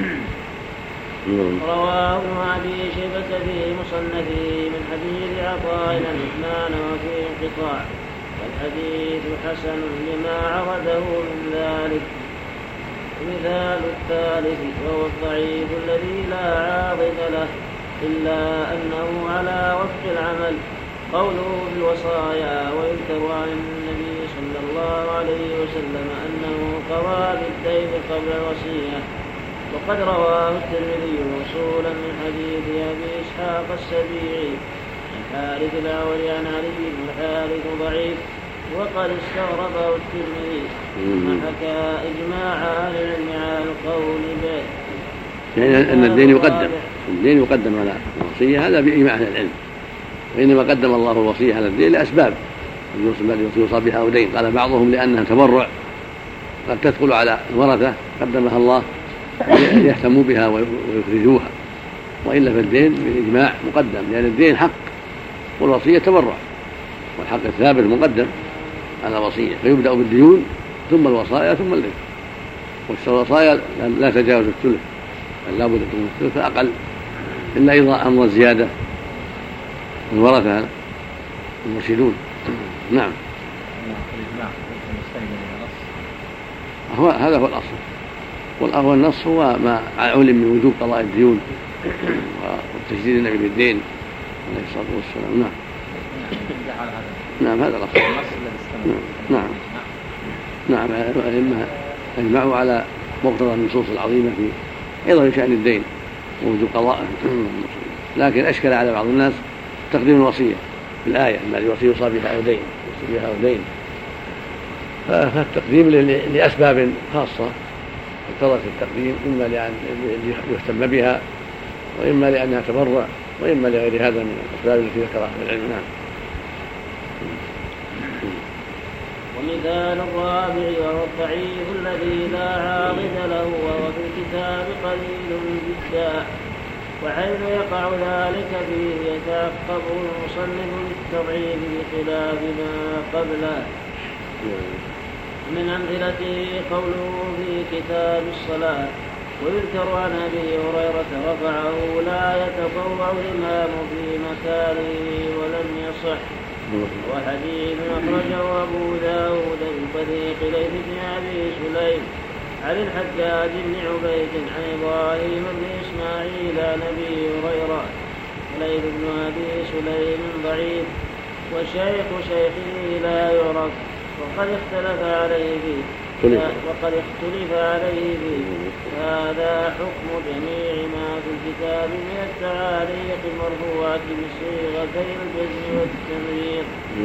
رواه ابن أبي شيبة في مصنفه من حديث عطاء عن عثمان وفيه انقطاع، والحديث حسن لما عرضه من ذلك. المثال الثالث وهو الضعيف الذي لا عاضد له إلا أنه على وفق العمل قوله بالوصايا ويذكر عن النبي صلى الله عليه وسلم أنه قضى بالدين قبل الوصية، وقد رواه الترمذي موصولا من حديث أبي إسحاق السبيعي عن حارث الأعور عن علي بن الحارث ضعيف وقد استغربه الترمذي ثم حكى إجماع أهل العلم على القول به. يعني أن الدين يقدم الدين يقدم على الوصية، هذا بإجماع أهل العلم، وإنما قدم الله الوصية على الدين لأسباب يوصى بها أو دين. قال بعضهم لأنها تبرع قد تدخل على الورثة قدمها الله ليهتموا بها ويخرجوها، وإلا فالدين بالإجماع مقدم، لأن الدين حق والوصية تبرع، والحق الثابت مقدم على الوصية، فيبدأ بالديون ثم الوصايا ثم الدين. والوصايا لا تجاوز الثلث، بل لا بد تكون الثلث أقل إلا إذا أمر الزيادة الورثة المرشدون. نعم. هو هذا هو الأصل، والأول النص هو ما علم من وجوب قضاء الديون وتشديد النبي بالدين عليه الصلاة والسلام. نعم. نعم هذا الأصل. نعم نعم الأئمة أجمعوا على مقتضى النصوص العظيمة في أيضا شأن الدين ووجوب قضاءه، لكن أشكل على بعض الناس تقديم الوصية في الآية ما الوصية يوصى بها أو دين يوصى بها أو دين، فالتقديم لأسباب خاصة اقتضت التقديم، إما لأن يهتم بها وإما لأنها تبرع وإما لغير هذا من الأسباب التي ذكرها في العلم. نعم. ومثال الرابع وهو الضعيف الذي لا عارض له وهو في الكتاب قليل جدا، وحيث يقع ذلك فيه يتعقب المصنف بالتضعيف بخلاف ما قبله. من أمثلته قوله في كتاب الصلاة ويذكر عن أبي هريرة رفعه لا يتطوع الإمام في مكانه ولم يصح، وحديث أخرجه أبو داود بفتح طريق ليث بن أبي سليم عن الحجاج بن عبيد عن إبراهيم بن إسماعيل عن أبي هريرة. ليث بن أبي سليم ضعيف وشيخ شيخه لا يعرف وقد اختلف عليه فيه وقد اختلف عليه فيه. هذا حكم جميع ما في الكتاب من التعاليق المرفوعة بصيغتي الجزم والتمرير.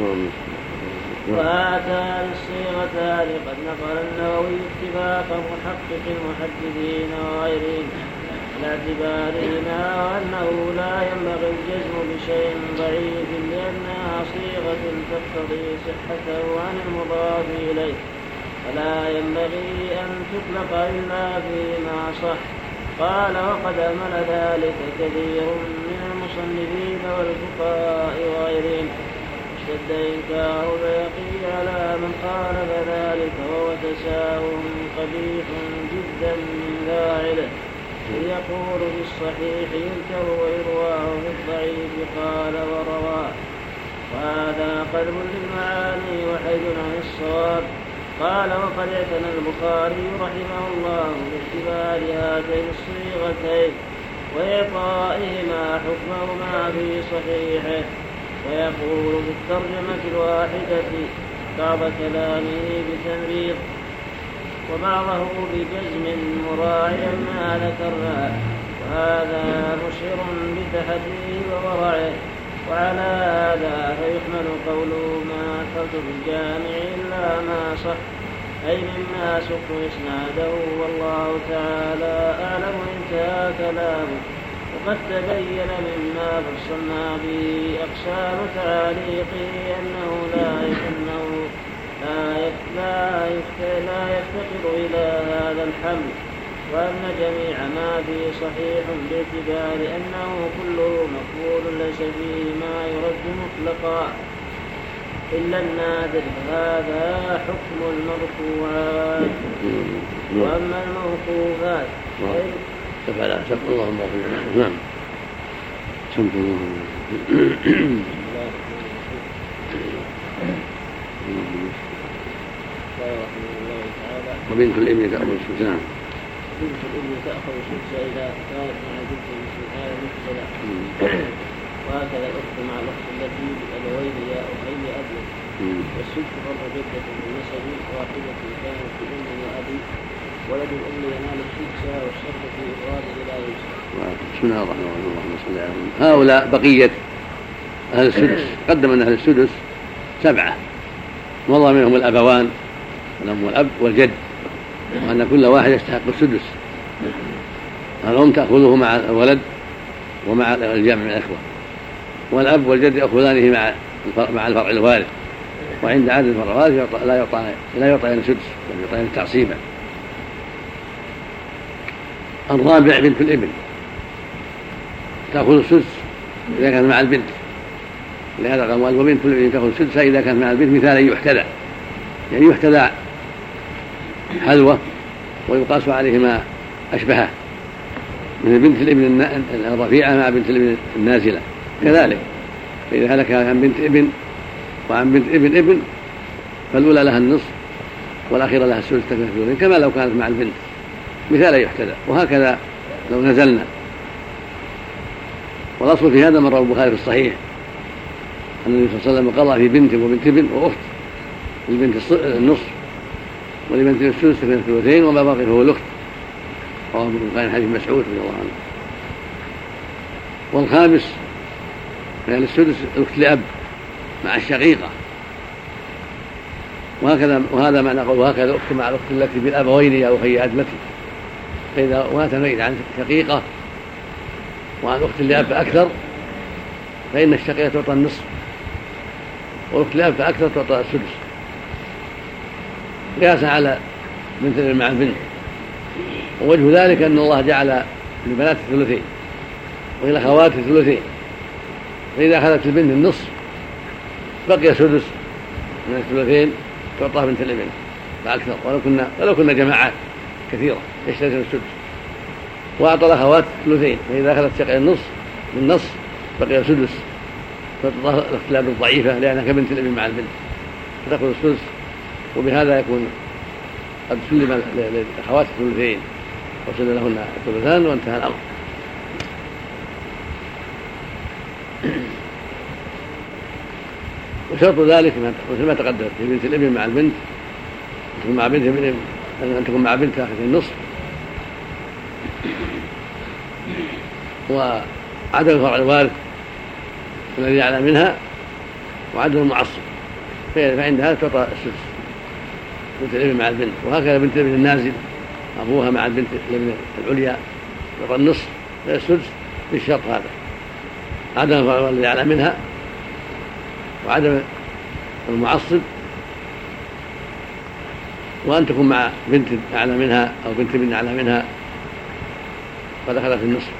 وهاتان الصيغتان قد نقل النووي اتفاق محقق المحدثين وغيرهم على اعتبارهما وأنه لا ينبغي الجزم بشيء ضعيف لأنها صيغة تقتضي صحته عن المضاف إليه فلا ينبغي أن تطلق إلا فيما صح. قال وقد أمل ذلك كثير من المصنفين والفقهاء وغيرهم. اشتد إنكار البيهقي على من خالف ذلك وهو تساهل قبيح جدا من فاعله يقول بالصحيح ينكر ويرواه في الضعيف قال ورواه. وهذا قلب للمعاني وحيد عن الصواب. قال وقد اعتنى البخاري رحمه الله باعتبار هاتين الصيغتين وإعطائهما حكمهما في صحيحه ويقول في الترجمة الواحدة بعض كلامه بتمريض وبعضه بجزم مراعيا ما ذكرنا وهذا مشعر بتحديه وورعه. وعلى هذا فيحمل قوله ما أكلت بالجامع إلا ما صح أي مما سق إسناده والله تعالى أعلم. انتهى كلامه. وقد تبين مما فصلنا به أقسام تعاليقه أنه لا أنه لا لا يفتقر إلى هذا الحمل وأن جميع ما فيه صحيح باعتبار أنه كله مقبول ليس فيه ما يرد مطلقا إلا النادر. هذا حكم المرفوعات. وأما الموقوفات فلا سبق اللهم وفقنا. نعم سمت اللهم وبنت الابن تأخذ السدس. نعم بنت الابن تأخذ السدس إذا كانت مع بنت المسلمين مثلا. وهكذا الأخت مع الأخت التي بأبوين يا أخي أبي. والسدس فرض جدة بالنسب واحدة كانت بأم وأبي ولد الأم ينال السدس والشرط في إفراد إلى يوسف. بسم الله الرحمن الرحيم. اللهم صل على محمد. هؤلاء بقية أهل السدس. قدم أن أهل السدس سبعة وضع منهم الأبوان الأم والأب والجد وأن كل واحد يستحق السدس. الأم تأخذه مع الولد ومع الجمع من الأخوة والأب والجد يأخذانه مع مع الفرع الوارث. وعند عدد الفرع الوارث لا يعطى لا يعطى السدس بل يعطى تعصيبا. الرابع بنت الابن تأخذ السدس إذا كان مع البنت. لهذا قال وبنت الابن تأخذ السدس إذا كان مع البنت مثالا يحتذى يعني يحتذى حلوة ويقاس عليه ما أشبهه من بنت الابن الرفيعة مع بنت الابن النازلة كذلك. فإذا هلك عن بنت ابن وعن بنت ابن ابن فالأولى لها النصف والأخيرة لها السدس تكون كما لو كانت مع البنت مثالا يحتذى. وهكذا لو نزلنا. والأصل في هذا مر البخاري في الصحيح أن النبي صلى الله عليه وسلم قضى في بنت وبنت ابن وأخت للبنت النصف ولبنت السدس في الثلثين وما بقي فهو الأخت. رواه البخاري حديث مسعود رضي الله عنه. والخامس يعني السدس الأخت لأب مع الشقيقة. وهكذا وهذا معنى قول وهكذا الأخت مع الأخت التي بالأبوين يا أخي أدمتي. فإذا مات الميت عن شقيقة وعن أخت لأب أكثر فإن الشقيقة تعطى النصف والأخت لأب أكثر تعطى السدس قياسا على بنت مع البنت. ووجه ذلك أن الله جعل للبنات الثلثين وللأخوات الثلثين. فإذا أخذت البنت النصف بقي سدس من الثلثين تعطى بنت الابن فأكثر ولو كنا ولو كنا جماعات كثيرة يشتركن السدس. وأعطى الأخوات ثلثين فإذا أخذت شقيق النصف بالنص بقي سدس فتعطى الاختلاف الضعيفة لأنها كبنت الابن مع البنت فتأخذ السدس وبهذا يكون قد سلم للأخوات الثلثين وسلم لهن الثلثان وانتهى الأمر. وشرط ذلك مثل ما تقدم في بنت الابن مع البنت تكون مع بنت الابن أن تكون مع بنت أخذ النصف، وعدم فرع الوارث الذي أعلى منها، وعدم المعصب، فعندها تعطى السدس بنت الابن مع البنت. وهكذا بنت الابن النازل أبوها مع البنت الابن العليا تعطى النصف السدس بالشرط هذا، عدم فرع الذي أعلى منها وعدم المعصب، وأن تكون مع بنت أعلى منها أو بنت ابن أعلى منها فدخلت في النصف.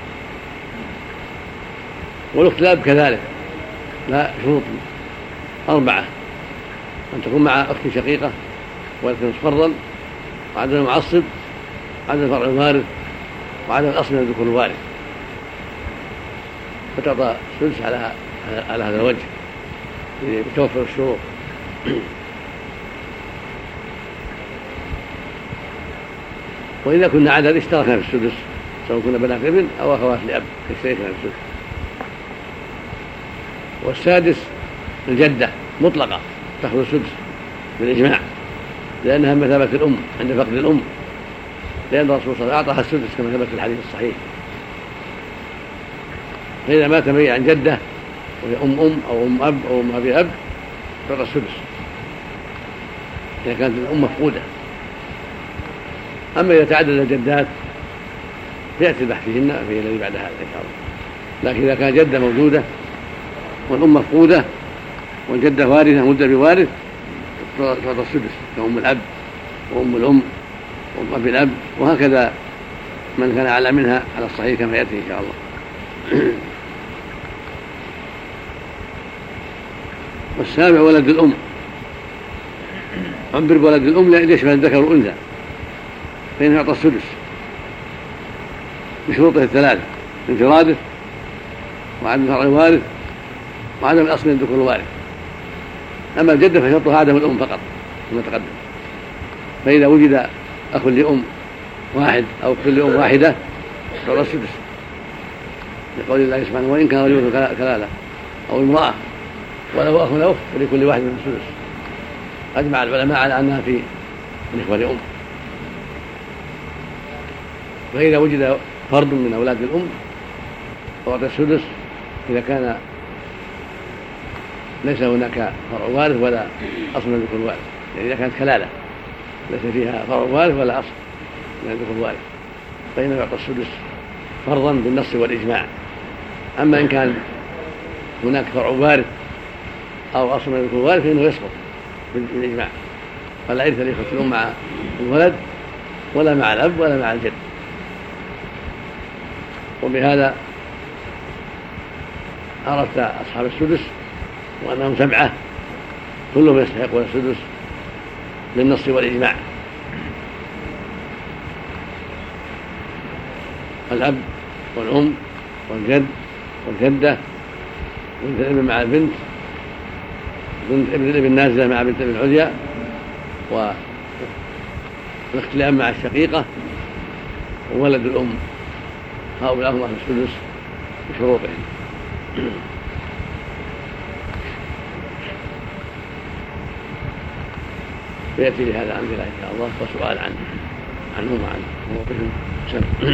والأخت الأب كذلك لا شروط أربعة: أن تكون مع أخت شقيقة ولكن فرضا، وعدم المعصب، وعدم فرع الوارث، وعدم الأصل من الذكور الوارث، فتعطى السدس على على هذا الوجه بتوفر الشروط. وإذا كنا عدد اشتركنا في السدس، سواء كنا بنات ابن أو أخوات لأب اشتركنا في السدس. والسادس الجدة مطلقة تأخذ السدس بالإجماع، لأنها مثابة الأم عند فقد الأم، لأن الرسول صلى الله عليه وسلم أعطاها السدس كما ثبت في الحديث الصحيح. فإذا مات ميت عن جدة وهي أم أم أو أم أب أو أم أبي أب تعطى السدس إذا كانت الأم مفقودة. أما إذا تعدد الجدات فيأتي البحث فيهن في الذي بعد هذا إن شاء الله. لكن إذا كانت جدة موجودة والأم مفقودة والجدة وارثة مدة بوارث تعطى السدس كأم الأب وأم الأم وأم أبي الأب، وهكذا من كان أعلى منها على الصحيح كما يأتي إن شاء الله. والسابع ولد الأم، عبر بولد الأم ليشمل الذكر والأنثى، فإنه يعطى السدس بشروطه الثلاثة: انفراده، وعدم فرع الوارث، وعدم الأصل من الذكور الوارث. أما الجدة فشرطها عدم الأم فقط كما تقدم. فإذا وجد أخ لأم واحد أو أخت لأم واحدة تعطى السدس لقول الله سبحانه: وإن كان رجل كلالة أو امرأة وله أخ أو أخت فلكل واحد من السدس. أجمع العلماء على أنها في الإخوة لأم. فإذا وجد فرد من أولاد الأم فأعطى السدس إذا كان ليس هناك فرع وارث ولا أصل من الذكور الوارث، يعني إذا كانت كلالة ليس فيها فرع وارث ولا أصل من الذكور الوارث فإنه يعطى السدس فرضا بالنص والإجماع. أما إن كان هناك فرع وارث أو أصل من الذكور الوارث فإنه يسقط بالإجماع، فلا يرث الإخوة الأم مع الولد ولا مع الأب ولا مع الجد. وبهذا عرفت أصحاب السدس وأنهم سبعة كلهم يستحقون السدس بالنص والإجماع: الأب والأم والجد والجدة، بنت الابن مع البنت، بنت ابن الابن النازلة مع بنت الابن العليا، والأخت الأم مع الشقيقة، وولد الأم. هؤلاء هم أهل السدس بشروطهم. فيأتي لهذا أمثلة إن شاء الله وسؤال عنه عنهم وعن موقفهم. نعم.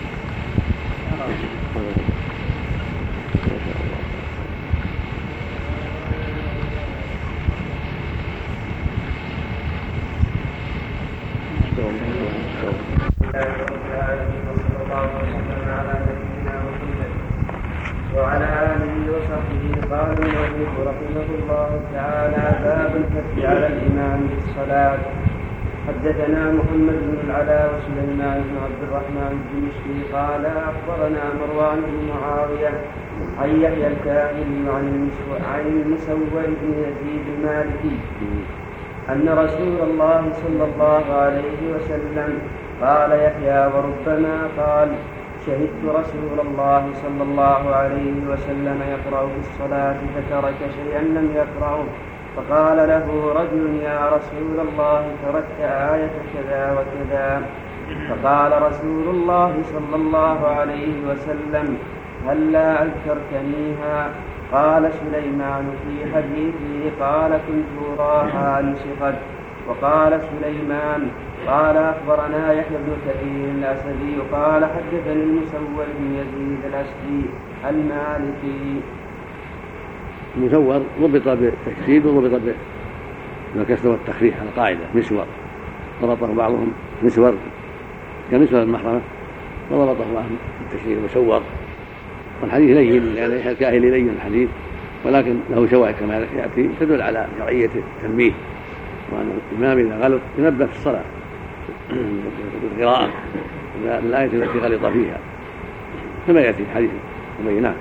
وعلى آله وصحبه. قال المؤلف رحمه الله تعالى: باب الفتح على الإمام في الصلاة. حدثنا محمد بن العلاء وسليمان بن عبد الرحمن الدمشقي قال أخبرنا مروان بن معاوية عن يحيى الكاهلي عن المسور بن يزيد المالكي أن رسول الله صلى الله عليه وسلم قال: يحيى وربما قال: شهدت رسول الله صلى الله عليه وسلم يقرأ في الصلاة فترك شيئا لم يقرأه فقال له رجل يا رسول الله تركت آية كذا وكذا. فقال رسول الله صلى الله عليه وسلم هلا أذكرتنيها؟ قال سليمان في حديثه قال كنت أراها نسخت. وقال سليمان قال أخبرنا يحيى بن كثير الأسدي قال حدثني المسور بن يزيد الأسدي المالكي. المسور ضبط بالتشديد وضبط بالكسر والتخفيف على قاعدة مسور، ضبطه بعضهم مسور كمسور المحرمة وضبطه بعضهم بالتشديد مسور. والحديث لين لأن يعني الكاهل لين الحديث، ولكن له شواهد كما يأتي تدل على شرعية التنبيه، وأن الإمام إذا غلط ينبه في الصلاة بالقراءة الآية التي غلط فيها كما يأتي الحديث مبينات.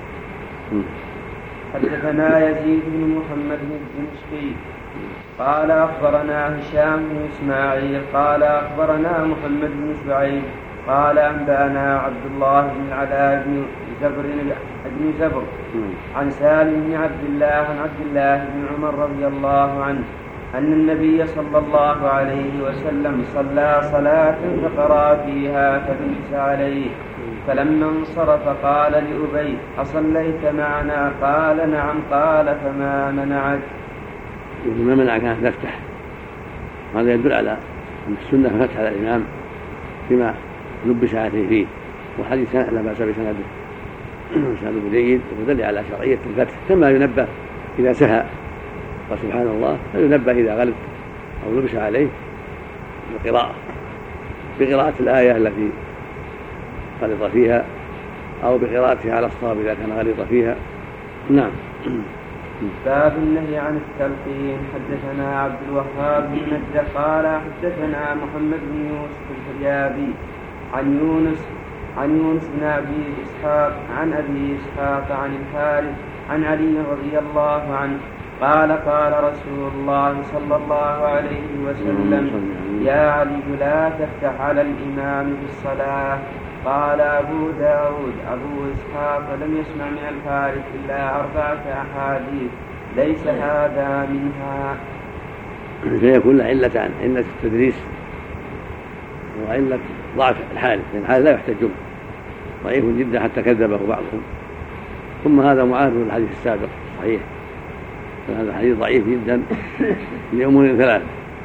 حدثنا يزيد بن محمد بن الدمشقي قال أخبرنا هشام بن إسماعيل قال أخبرنا محمد بن شعيب قال أنبأنا عبد الله بن العلاء بن زبر بن زبر عن سالم بن عبد الله عن عبد الله بن عمر رضي الله عنه أن النبي صلى الله عليه وسلم صلى صلاة فقرأ فيها فلبس عليه، فلما انصرف قال لأبي أصليت معنا؟ قال نعم. قال فما منعك؟ ما منعك أن تفتح؟ هذا يدل على أن السنة فتح على الإمام فيما لبس عليه فيه، وحديث لا بأس بسنده سنده جيد ودل على شرعية الفتح، كما ينبه إذا سهى وسبحان الله فينبه إذا غلط أو لبس عليه بالقراءة بقراءة الآية التي غلط فيها أو بقراءتها على الصواب إذا كان غلط فيها. نعم. باب النهي عن التلقين. حدثنا عبد الوهاب بن نجد قال حدثنا محمد بن يوسف الفريابي عن يونس عن يونس بن أبي إسحاق عن أبي إسحاق عن الحارث عن علي رضي الله عنه قال قال رسول الله صلى الله عليه وسلم يا علي لا تفتح على الإمام في الصلاة. قال أبو داود أبو إسحاق لم يسمع من الحارث إلا أربعة أحاديث ليس هذا منها. سيكون له علتان: علة التدريس وعلة ضعف الحارث، لأن الحارث لا يحتج به، ضعيف جدا حتى كذبه بعضهم. ثم هذا معارض للحديث السابق صحيح، فهذا الحديث ضعيف جدا لأمور ثلاث: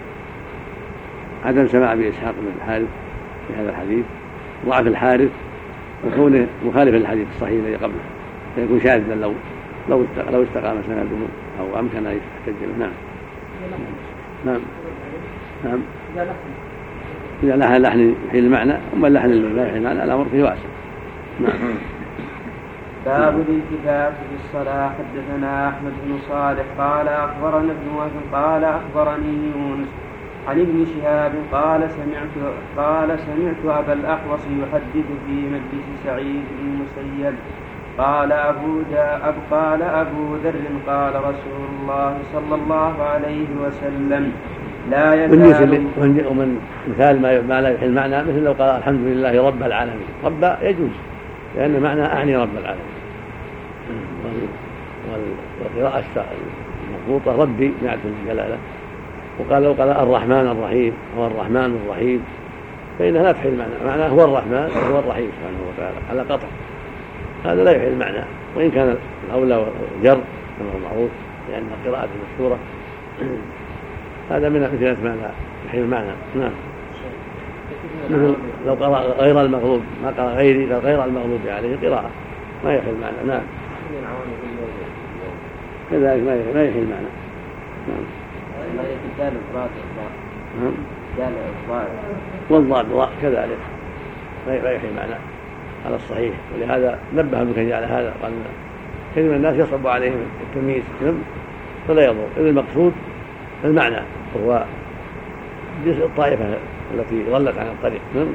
عدم سماع أبي إسحاق من الحارث في هذا الحديث، ضعف الحارث، وكونه مخالفا للحديث الصحيح الذي قبله فيكون شاذا لو لو لو استقام سنده أو أمكن أن يحتج به. نعم نعم نعم. إذا لحن لحن يحيل المعنى، أما اللحن اللي لا يحيل المعنى الأمر فيه واسع. نعم. باب الالتفات في الصلاة. حدثنا أحمد بن صالح قال أخبرنا ابن وهب قال أخبرني يونس عن ابن شهاب قال سمعت قال سمعت أبا الأحوص يحدث في مجلس سعيد بن المسيب قال أبو أب قال أبو ذر قال رسول الله صلى الله عليه وسلم لا يزال. ومن مثال ما لا يحل المعنى مثل لو قال الحمد لله رب العالمين، رب يجوز لأن معنى أعني رب العالمين، والقراءة المضبوطة ربي نعت الجلالة. وقال لو قال الرحمن الرحيم هو الرحمن الرحيم فإنها لا تحل المعنى، معناه هو الرحمن وهو الرحيم سبحانه وتعالى على قطع، هذا لا يحل المعنى، وإن كان الأولى جر كما هو معروف لأن القراءة المشهورة هذا من مثل ما لا يحل المعنى. نعم. مثل لو قرأ غير المغضوب ما قرأ غيري غير المغضوب عليه قراءة ما يحل المعنى. نعم. كذلك ما يحل المعنى. نعم. والضاد ضاء كذلك لا يحل المعنى على الصحيح، ولهذا نبه ابن على هذا، قال كثير من الناس يصعب عليهم التمييز فلا يضر، إذ المقصود المعنى وهو جزء الطائفة التي ضلت عن الطريق. نعم.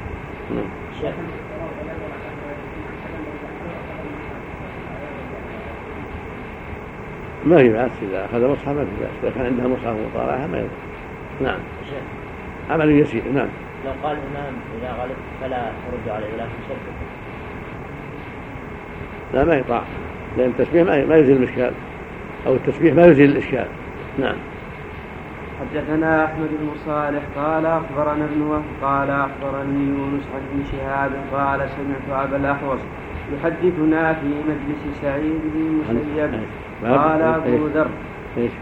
ما في بأس إذا أخذ مصحف ما في بأس، إذا كان عندها مصحف وطالعها ما يضر. نعم. عمل يسير. نعم. لو قال الإمام إذا غلط فلا ترد عليه ولا تشرك، لا ما يطاع، لأن التسبيح ما يزيل الإشكال، أو التسبيح ما يزيل الإشكال، نعم. حدثنا أحمد بن صالح قال أخبرنا ابن وهب قال أخبرني يونس عن ابن شهاب قال سمعت أبا الأحوص يحدثنا في مجلس سعيد بن المسيب قال أبو ذر. ايش؟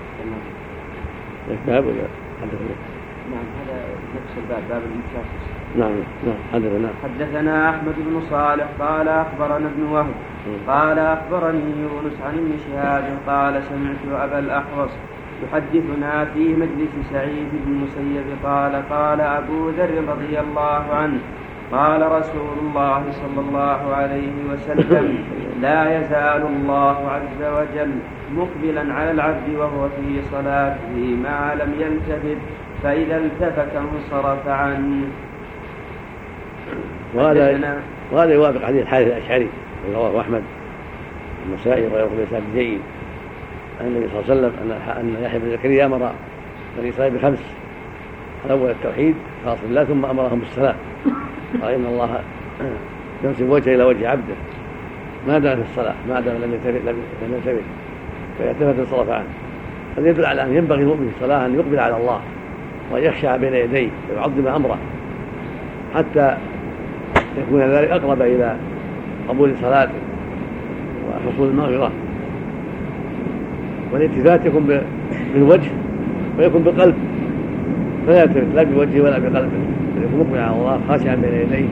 باب ولا حدثنا؟ نعم هذا نفس الباب باب المشاخص. نعم نعم حدثنا حدثنا أحمد بن صالح قال أخبرنا ابن وهب قال أخبرني يونس عن ابن شهاب قال سمعت أبا الأحوص يحدثنا في مجلس سعيد بن المسيب قال قال أبو ذر رضي الله عنه قال رسول الله صلى الله عليه وسلم لا يزال الله عز وجل مقبلا على العبد وهو في صلاته ما لم يلتفت فإذا التفت انصرف عنه. وهذا وهذا يوافق حديث الحارث الأشعري رواه أحمد النسائي وغيره بإسناد جيد أن النبي صلى الله عليه وسلم أن يحيى بن زكريا أمر بني إسرائيل بخمس: الأول التوحيد خاص بالله ثم أمرهم بالصلاة قال إن الله ينسب وجهه إلى وجه عبده ما دام في الصلاة ما دام لم يلتفت لم يلتفت فيلتفت انصرف عنه. هذا يدل على أن ينبغي المؤمن في الصلاة أن يقبل على الله ويخشع بين يديه ويعظم أمره حتى يكون ذلك أقرب إلى قبول صلاته وحصول المغفرة. والالتفات يكون بالوجه ويكون بالقلب فلا يلتفت لا بوجهه ولا بقلبه بل يكون مقبل على الله خاشعا بين يديه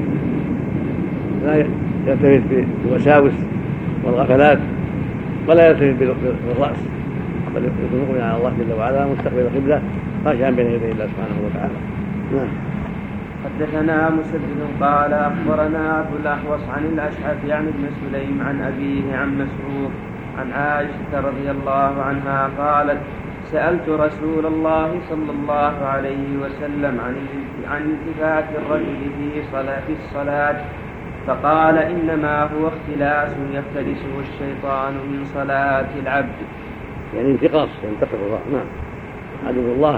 لا يلتفت بالوساوس والغفلات ولا يلتفت بالرأس بل يكون مقبل على الله جل وعلا مستقبل القبلة خاشعا بين يدي الله سبحانه وتعالى. نعم. حدثنا مسدد قال أخبرنا أبو الأحوص عن الأشعث يعني ابن سليم عن أبيه عن مسروق عن عائشة رضي الله عنها قالت سألت رسول الله صلى الله عليه وسلم عن عن التفات الرجل في صلاة في الصلاة فقال إنما هو اختلاس يختلسه الشيطان من صلاة العبد. يعني انتقاص ينتقص الله. نعم. عدو الله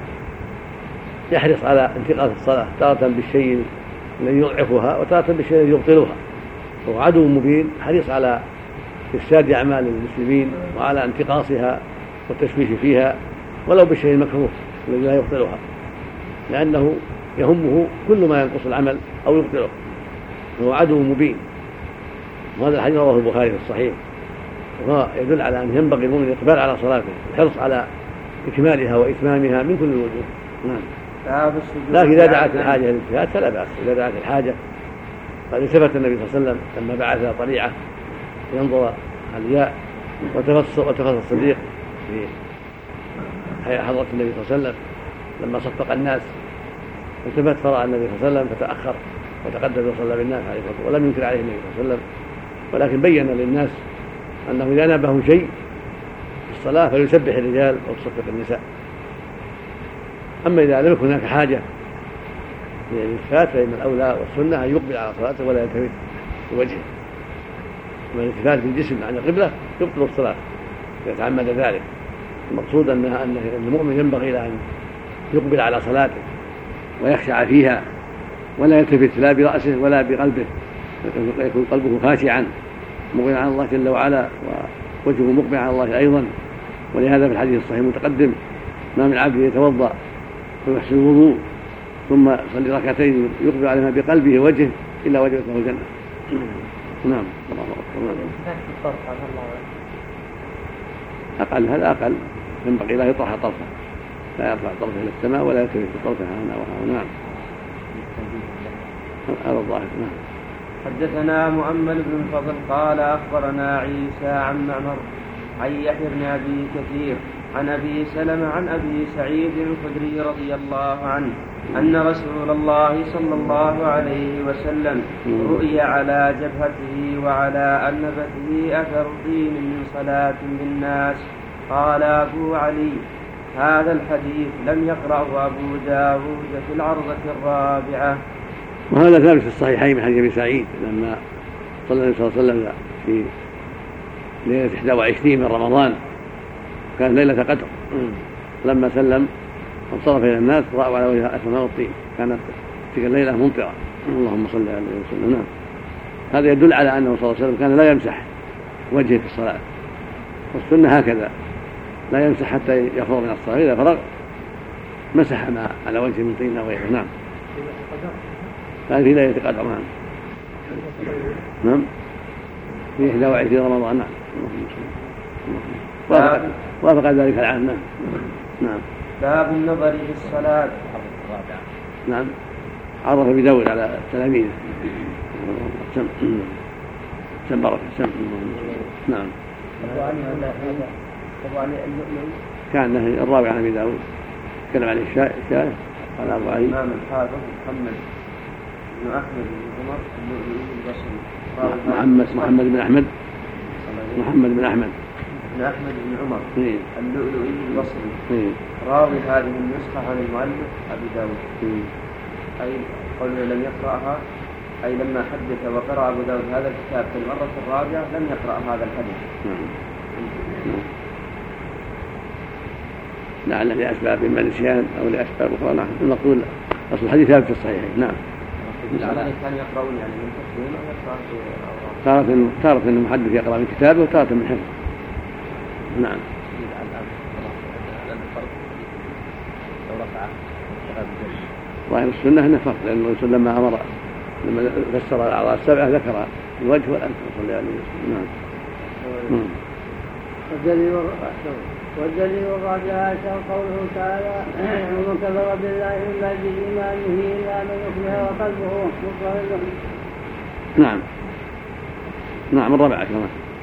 يحرص على انتقاص الصلاة تارة بالشيء الذي يضعفها وتارة بالشيء الذي يبطلها. هو عدو مبين حريص على إفساد أعمال المسلمين وعلى انتقاصها والتشويش فيها ولو بالشيء المكروه الذي لا يبطلها لأنه يهمه كل ما ينقص العمل أو يبطله. هو عدو مبين. وهذا الحديث رواه البخاري في الصحيح وهو يدل على أن ينبغي المؤمن الإقبال على صلاته الحرص على إكمالها وإتمامها من كل الوجوه. نعم. لكن إذا دعت الحاجة للالتفات فلا بأس. إذا دعت الحاجة قد التفت النبي صلى الله عليه وسلم لما بعث طليعة ينظر الياء وتفصل الصديق في حضرة النبي صلى الله عليه وسلم لما صفق الناس التفت فرأى النبي صلى الله عليه وسلم فتأخر وتقدم وصلى بالناس عليه الصلاة والسلام ولم ينكر عليه النبي صلى الله عليه وسلم ولكن بين للناس أنه إذا نابه شيء في الصلاة فليسبح الرجال وتصفق النساء. أما إذا لم يكن هناك حاجة للالتفات فإن الأولى والسنة أن يقبل على صلاته ولا يلتفت بوجهه. والالتفات بالجسم عن القبلة يبطل الصلاة يتعمد ذلك. المقصود أنها أن المؤمن ينبغي له أن يقبل على صلاته ويخشع فيها ولا يلتفت لا برأسه ولا بقلبه يكون قلبه خاشعا مقبلا على الله جل وعلا ووجهه مقبل على الله أيضا. ولهذا في الحديث الصحيح المتقدم ما من عبد يتوضأ ويحسن الوضوء ثم يصلي ركعتين يقبل عليها بقلبه وجهه إلا وجبت له الجنة. نعم. أقل هذا أقل ينبغي لا يطرح طرفه لا يرفع طرفه إلى السماء ولا يلتفت طرفه هنا وهنا. نعم. هذا الظاهر. نعم. حدثنا مؤمل بن الفضل قال أخبرنا عيسى عن معمر عن يحيى بن أبي كثير عن أبي سلمة عن أبي سعيد الخدري رضي الله عنه أن رسول الله صلى الله عليه وسلم رؤي على جبهته وعلى أرنبته أثر طين من صلاة بالناس. قال أبو علي هذا الحديث لم يقرأه أبو داود في العرضة الرابعة. وهذا ثابت في الصحيحين من حديث أبي سعيد لما صلى الله عليه وسلم في ليلة إحدى وعشرين من رمضان كان ليلة قدر لما سلم وانصرف إلى الناس رأوا على وجهه أثر ماء الطين كانت تلك الليلة ممطرة. اللهم صل عليه وسلم. نعم. هذا يدل على أنه صلى الله عليه وسلم كان لا يمسح وجهه في الصلاة والسنة هكذا لا يمسح حتى يفرغ من الصلاة، إذا فرغ مسح ما على وجه من طين أو غيره. نعم. هذه في ليلة القدر. نعم. نعم. في إحدى وعشرين رمضان. نعم. وافق, وافق ذلك العام. نعم. نعم. باب النظر في الصلاة. نعم. عرف بداود على تلاميذه. سم سم بركة سم. نعم. كان له الراوي عن أبي داود تكلم عليه الشارع قال أبو علي الإمام الحافظ محمد بن أحمد بن عمر اللؤلؤي البصري. محمد محمد بن أحمد محمد بن أحمد بن أحمد بن عمر اللؤلؤي البصري راوي هذه النسخة عن المؤلف أبي داود، أي قولنا لم يقرأها، أي لما حدث وقرأ أبو داود هذا الكتاب في المرة الرابعة لم يقرأ هذا الحديث. لعل لأسباب إما نسيان أو لأسباب أخرى. نعم. المقول أصل الحديث ثابت في الصحيحين. نعم. كان يقرؤون يعني من تقديم أو يقرأ في تارة تارة إن المحدث يقرأ من كتابه وتارة من حفظ. نعم. ظاهر السنة أنه فرق، لأن الرسول لما أمر لما فسر الأعضاء السبعة ذكر الوجه والأنف صلى الله عليه وسلم. نعم. والدليل الرابع عشر قوله تعالى: ومن كفر بالله من بعد إيمانه إلا من يكره وقلبه مطمئن. نعم. نعم. الرابع عشر.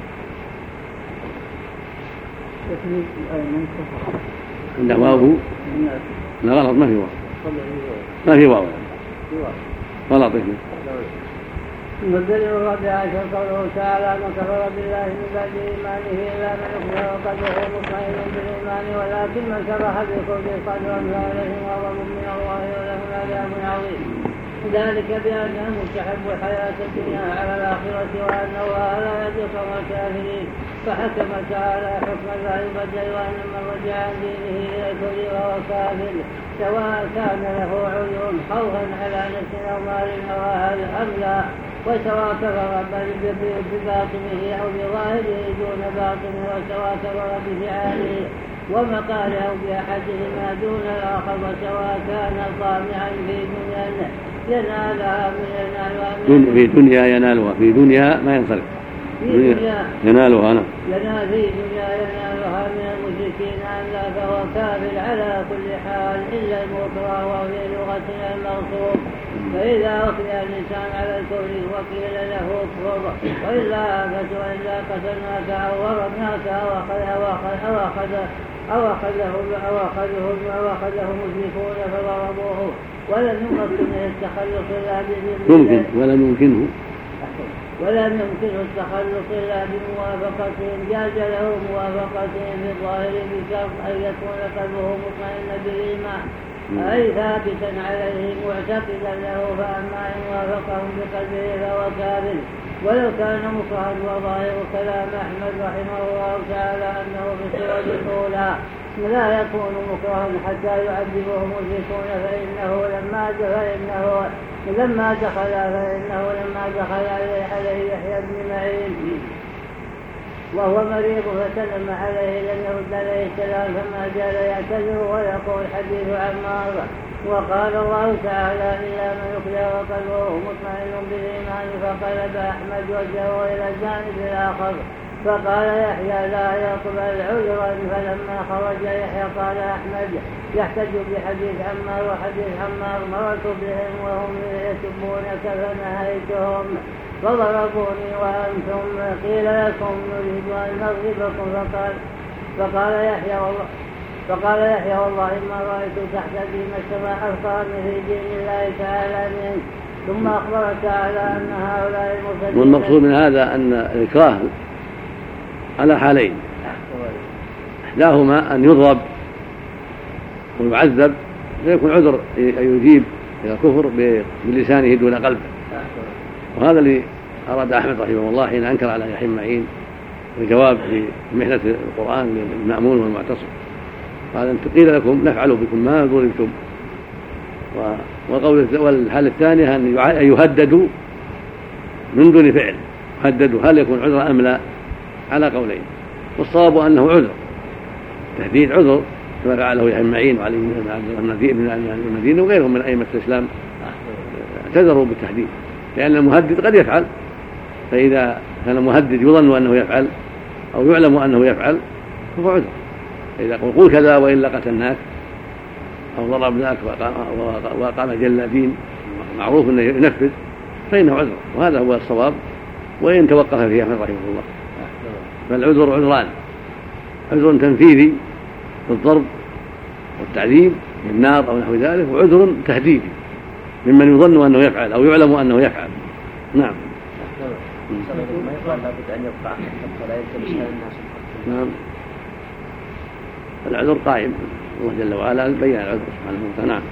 عند واو لا غلط، ما في واو، ما في واو غلط. والدليل الرابع عشر قوله تعالى: من كفر بالله من بعد إيمانه إلا من يكره وقلبه مطمئن بالإيمان ولكن من شرح بالكفر صدرا فعليهم غضب من الله ولهم عذاب عظيم، ذلك بأنه مستحب الحياة الدنيا على الآخرة وأن الله لا يهدي قوم الكافرين، فحكم تعالى حكما لا يبدل وأن من رجع عن دينه إلى الكفر وهو كافر سواء كان له عذر خوفا على نفس أو مال أو أهل أم لا، وسواء كفر بباطنه أو بظاهره دون باطنه، وسواء كفر بفعاله ومقاله أو بأحدهما دون الآخر، وسواء كان طامعا في دنيا ينالها من في دنيا ينالها في دنيا ما ينصرف في دنيا ينالها. أنا ينال في دنيا ينالها من المشركين أن لا فهو كافر على كل حال إلا المكره وفي لغتنا المغصوب، فإذا أخذ الإنسان على الكفر وقيل له كفر وإلا آفت وإلا قتلناك أو ضربناك أو أخذه مشركون فضربوه ولم يمكنه التخلص إلا ممكن ولم يمكنه ولم يمكنه التخلص إلا بموافقتهم، جاز له موافقتهم في الظاهر بشرط أن يكون قلبه مطمئنا بالإيمان أي ثابتا عليه معتقدا له، فأما إن وافقهم بقلبه فهو كافر ولو كان مكرها. وظاهر كلام أحمد رحمه الله تعالى أنه بالسورة الأولى لا يكون مكرها حتى يعذبه المشركون، فإنه لما فإنه لما دخل فإنه لما دخل عليه عليه يحيى بن معين وهو مريض فسلم عليه لم يرد عليه السلام، فما زال يعتذر ويقول حديث عمار. وقال الله تعالى: إلا من يكره وقلبه مطمئن بالإيمان، فقلب أحمد وجهه إلى الجانب الآخر فقال يحيى: لا يقبل عذرا. فلما خرج يحيى قال أحمد يحتج بحديث عمار وحديث عمار: مررت بهم وهم يسبونك فنهيتهم فضربوني وأنتم قيل لكم نريد أن نضربكم. فقال فقال يحيى والله فقال يحيى والله ما رأيت تحت دين السماء أفقه في دين الله تعالى منك. ثم أخبر تعالى أن هؤلاء المرسلين. والمقصود من هذا أن الإكراه على حالين: إحداهما أن يضرب ويعذب فيكون عذر أن يجيب إلى الكفر بلسانه دون قلبه، وهذا اللي أراد أحمد رحمه الله حين أنكر على يحيى بن معين الجواب في محنة القرآن للمأمون والمعتصم، قال: أن قيل لكم نفعل بكم ما ضربتم. والحالة الثانية أن يهددوا من دون فعل، يهددوا هل يكون عذر أم لا على قولين، والصواب أنه عذر التهديد عذر كما فعله يحيى بن معين وعلي بن عبد الله بن المديني وغيرهم من أئمة الإسلام اعتذروا بالتهديد، لأن المهدد قد يفعل، فإذا كان المهدد يظن أنه يفعل أو يعلم أنه يفعل فهو عذر. فإذا قل كذا وإلا قتلناك أو ضربناك وقام جلادين معروف أنه ينفذ فإنه عذر، وهذا هو الصواب وإن توقف فيه أحمد رحمه الله. فالعذر عذران: عذر تنفيذي بالضرب والتعذيب بالنار أو نحو ذلك، وعذر تهديدي ممن يظن أنه يفعل أو يعلم أنه يفعل. نعم. ما يقال لابد أن يبقى حتى لا يلتبسها الناس. نعم. العذر قائم، الله جل وعلا بين العذر سبحانه وتعالى. نعم.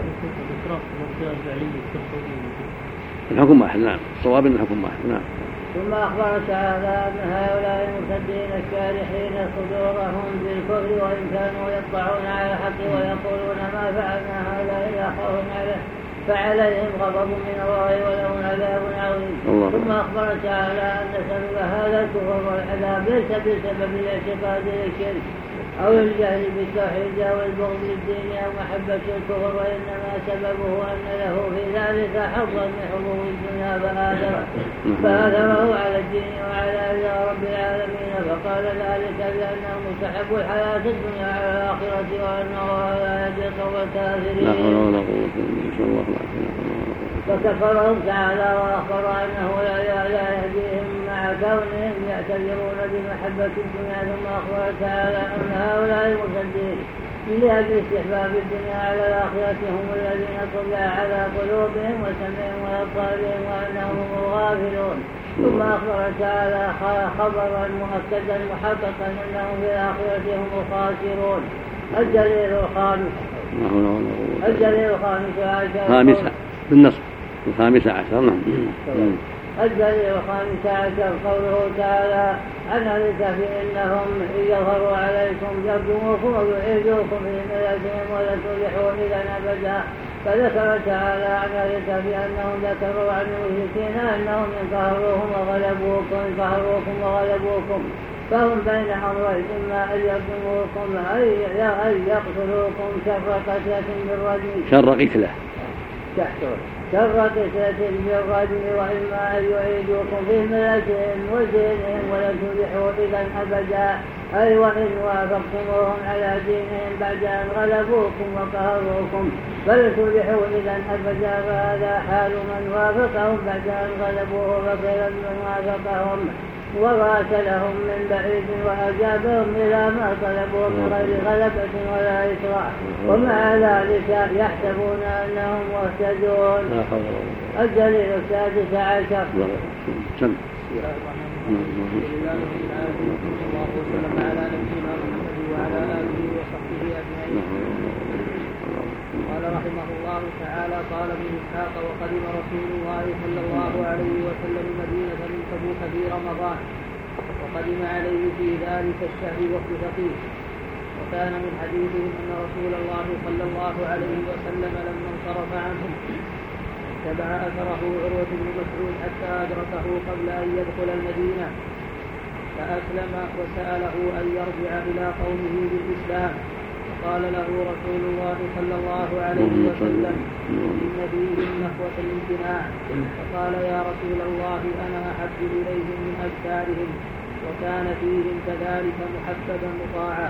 الحكم واحد. نعم، الصواب ان الحكم واحد. نعم. ثم أخبر تعالى أن هؤلاء المرتدين الشارحين صدورهم بالكفر وإن كانوا يطلعون على الحق ويقولون ما فعلنا هؤلاء إلا خوف عليه فعليهم غضب من الله ولهم عذاب عظيم. ثم أخبر تعالى أن سبب هذا الكفر والعذاب ليس بسبب الاعتقاد للشرك أو الجهل بالتوحيد أو البغض للدين أو محبة الكفر، وإنما سببه أن له في ذلك حظا من حظوظ الدنيا فآثره فآثره على الدين وعلى رضا رب العالمين، فقال ذلك بأنه مستحب الحياة الدنيا على الآخرة وأنه لا يهدي القوم الكافرين. فكفرهم تعالى وأخبر أنه لا يهديهم مع كونهم يعتذرون بمحبة الدنيا. ثم أخبر تعالى أن هؤلاء المرتدين لأجل استحباب الدنيا على الآخرة هم الذين طبع على قلوبهم وسمعهم وأبصارهم وأنهم هم الغافلون. ثم أخبر تعالى خبرا مؤكدا محققا أنهم في الآخرة هم الخاسرون. الدليل الخامس الدليل الخامس عشر خامسة بالنص الخامسة عشر. نعم. الدليل الخامس عشر قوله تعالى عن ذلك فإنهم إن يظهروا عليكم يرجموكم ويعيدوكم في ملتهم ولا تفلحون إذا أبدا. فذكر تعالى عن ذلك بأنهم ذكروا عن المشركين أنهم إن قهروهم وغلبوكم إن قهروكم وغلبوكم فهم بين أمرين: إما أن يرجموكم أي يقتلوكم شر قتلة بالرجم شر قتلة شر قتلة بالرجم، وإما أن يعيدوكم في ملتهم ودينهم ولن تفلحوا إذا أبدا. أي وإن وافقتموهم على دينهم بعد أن غلبوكم وقهروكم فلن تفلحوا إذا أبدا. فهذا حال من وافقهم بعد أن غلبوه، فخير من وافقهم وقاتلهم من بعيد وأجابهم إلى ما طلبوا من غير غلبة ولا إكراه، ومع ذلك يحسبون أنهم مهتدون. الدليل السادس عشر قال رحمه الله تعالى: قال ابن إسحاق: وقدم رسول الله صلى الله عليه وسلم المدينة من تبوك في رمضان، وقدم عليه في ذلك الشهر وفد ثقيف. وكان من حديثهم أن رسول الله صلى الله عليه وسلم لما انصرف عنهم اتبع أثره عروة بن مسعود حتى أدركه قبل أن يدخل المدينة فأسلم وسأله أن يرجع إلى قومه بالإسلام. قال له رسول الله صلى الله عليه وسلم: إن فيهم نخوة الامتناع. فقال: يا رسول الله أنا أحب إليهم من أبشارهم، وكان فيهم كذلك محببا مطاعا.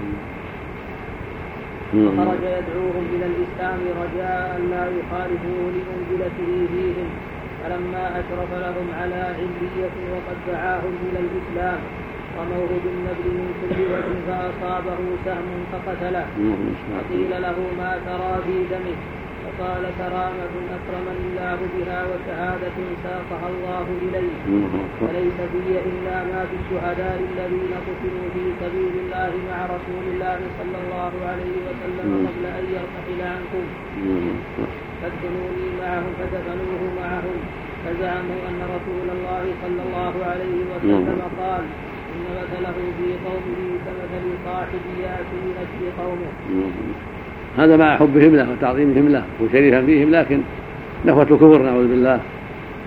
فخرج يدعوهم إلى الإسلام رجاء لا يخالفوه لمنزلته فيهم، فلما أشرف لهم على علية وقد دعاهم إلى الإسلام رموه بالنبل من كل وجه فأصابه سهم فقتله. فقيل له: ما ترى في دمه؟ فقال: كرامة أكرمني الله بها وشهادة ساقها الله إليه، فليس بي إلا ما في الشهداء الذين قتلوا في سبيل الله مع رسول الله صلى الله عليه وسلم قبل أن يرتحل عنكم، فادفنوني معهم فدفنوه معهم. فزعموا أن رسول الله صلى الله عليه وسلم قال: إن مثله في قومه كمثل صاحب يأتي ينجي قومه. هذا مع حبهم له وتعظيمهم له وشريفا فيهم، لكن نخوة الكفر نعوذ بالله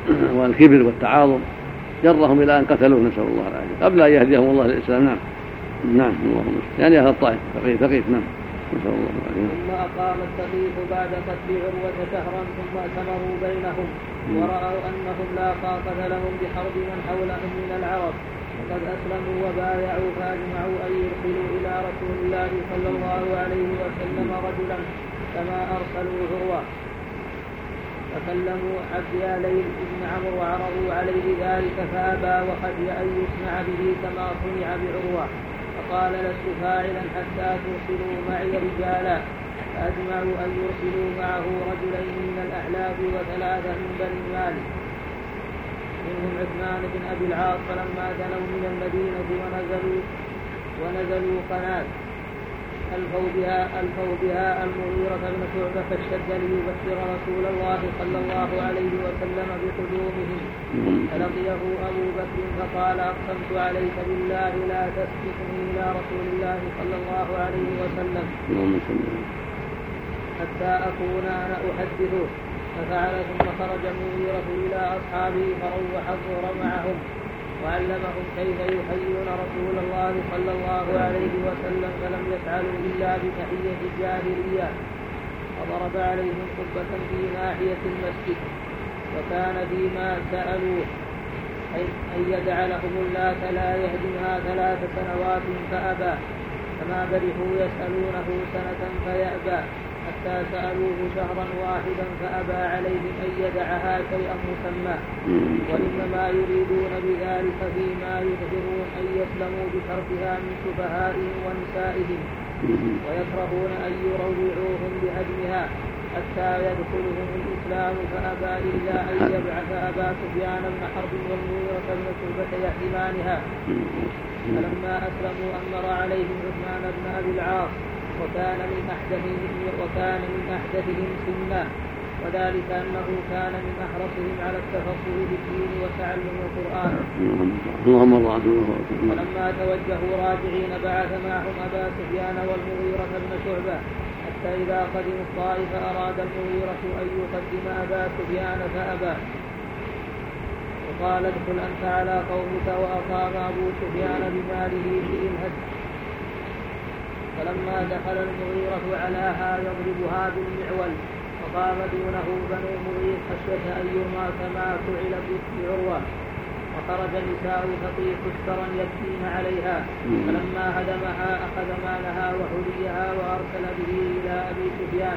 والكبر والتعاظم جرهم إلى أن قتلوه، نسأل الله العافية، قبل أن يهديهم الله للإسلام. نعم. نعم اللهم يعني أهل الطائف ثقيف ثقيف نعم نسأل الله عليه. ثم أقام الثقيف بعد قتل عروة شهرا ثم أتمروا بينهم ورأوا أنهم لا طاقة لهم بحرب من حولهم من العرب وقد أسلموا وبايعوا فأجمعوا أن يرسلوا إلى رسول الله صلى الله عليه وسلم رجلا كما أرسلوا عروة فكلموا عبد ليل بن عمرو وعرضوا عليه ذلك فأبى وخشي أن يصنع به كما صنع بعروة فقال لست فاعلا حتى ترسلوا معي رجالا فأجمعوا أن يرسلوا معه رجلين من الأحلاف وثلاثة من بني مالك منهم عثمان بن أبي العاص فلما دنوا من المدينة ونزلوا ونزلوا قناة ألفوا بها ألفوا بها المغيرة بن شعبة فاشتد ليبشر رسول الله صلى الله عليه وسلم بقدومهم فلقيه أبو بكر فقال أقسمت عليك بالله لا تسبقني إلى رسول الله صلى الله عليه وسلم حتى أكون أنا أحدثه ففعل ثم خرج المغيرة إلى أصحابه فروح الظهر معهم وعلمهم كيف يحيون رسول الله صلى الله عليه وسلم فلم يفعلوا إلا بتحية الجاهلية وضرب عليهم قبة في ناحية المسجد وكان فيما سألوه أن يدع لهم اللات لا يهدمها ثلاث سنوات فأبى فما برحوا يسألونه سنة فيأبى حتى سألوه شهرا واحدا فأبى عليهم أن يدعها شيئا مسمى وإنما يريدون بذلك فيما يظهرون أن يسلموا بتركها من سفهائهم ونسائهم ويكرهون أن يروعوهم بهدمها حتى يدخلهم الإسلام فأبى إلا أن يبعث أبا سفيان بن حرب والمغيرة بن شعبة يحرمانها فلما أسلموا أمر عليهم عثمان بن أبي العاص وكان من أحدثهم وكان من أحدثهم سنا وذلك أنه كان من أحرصهم على التفقه بالدين وتعلم القرآن. ولما توجهوا راجعين بعث معهم أبا سفيان والمغيرة بن شعبة حتى إذا قدموا الطائف أراد المغيرة أن يقدم أبا سفيان فأبى وقال ادخل أنت على قومك وأقام أبو سفيان بماله في الهد فلما دخل المغيرة علاها يضربها بالمعول وقام دونه بنو مغير خشية أن يرمى كما فعل بعروة وخرج نساء ثقيف كسرا يبكين عليها فلما هدمها أخذ مالها وحليها وأرسل به إلى أبي سفيان.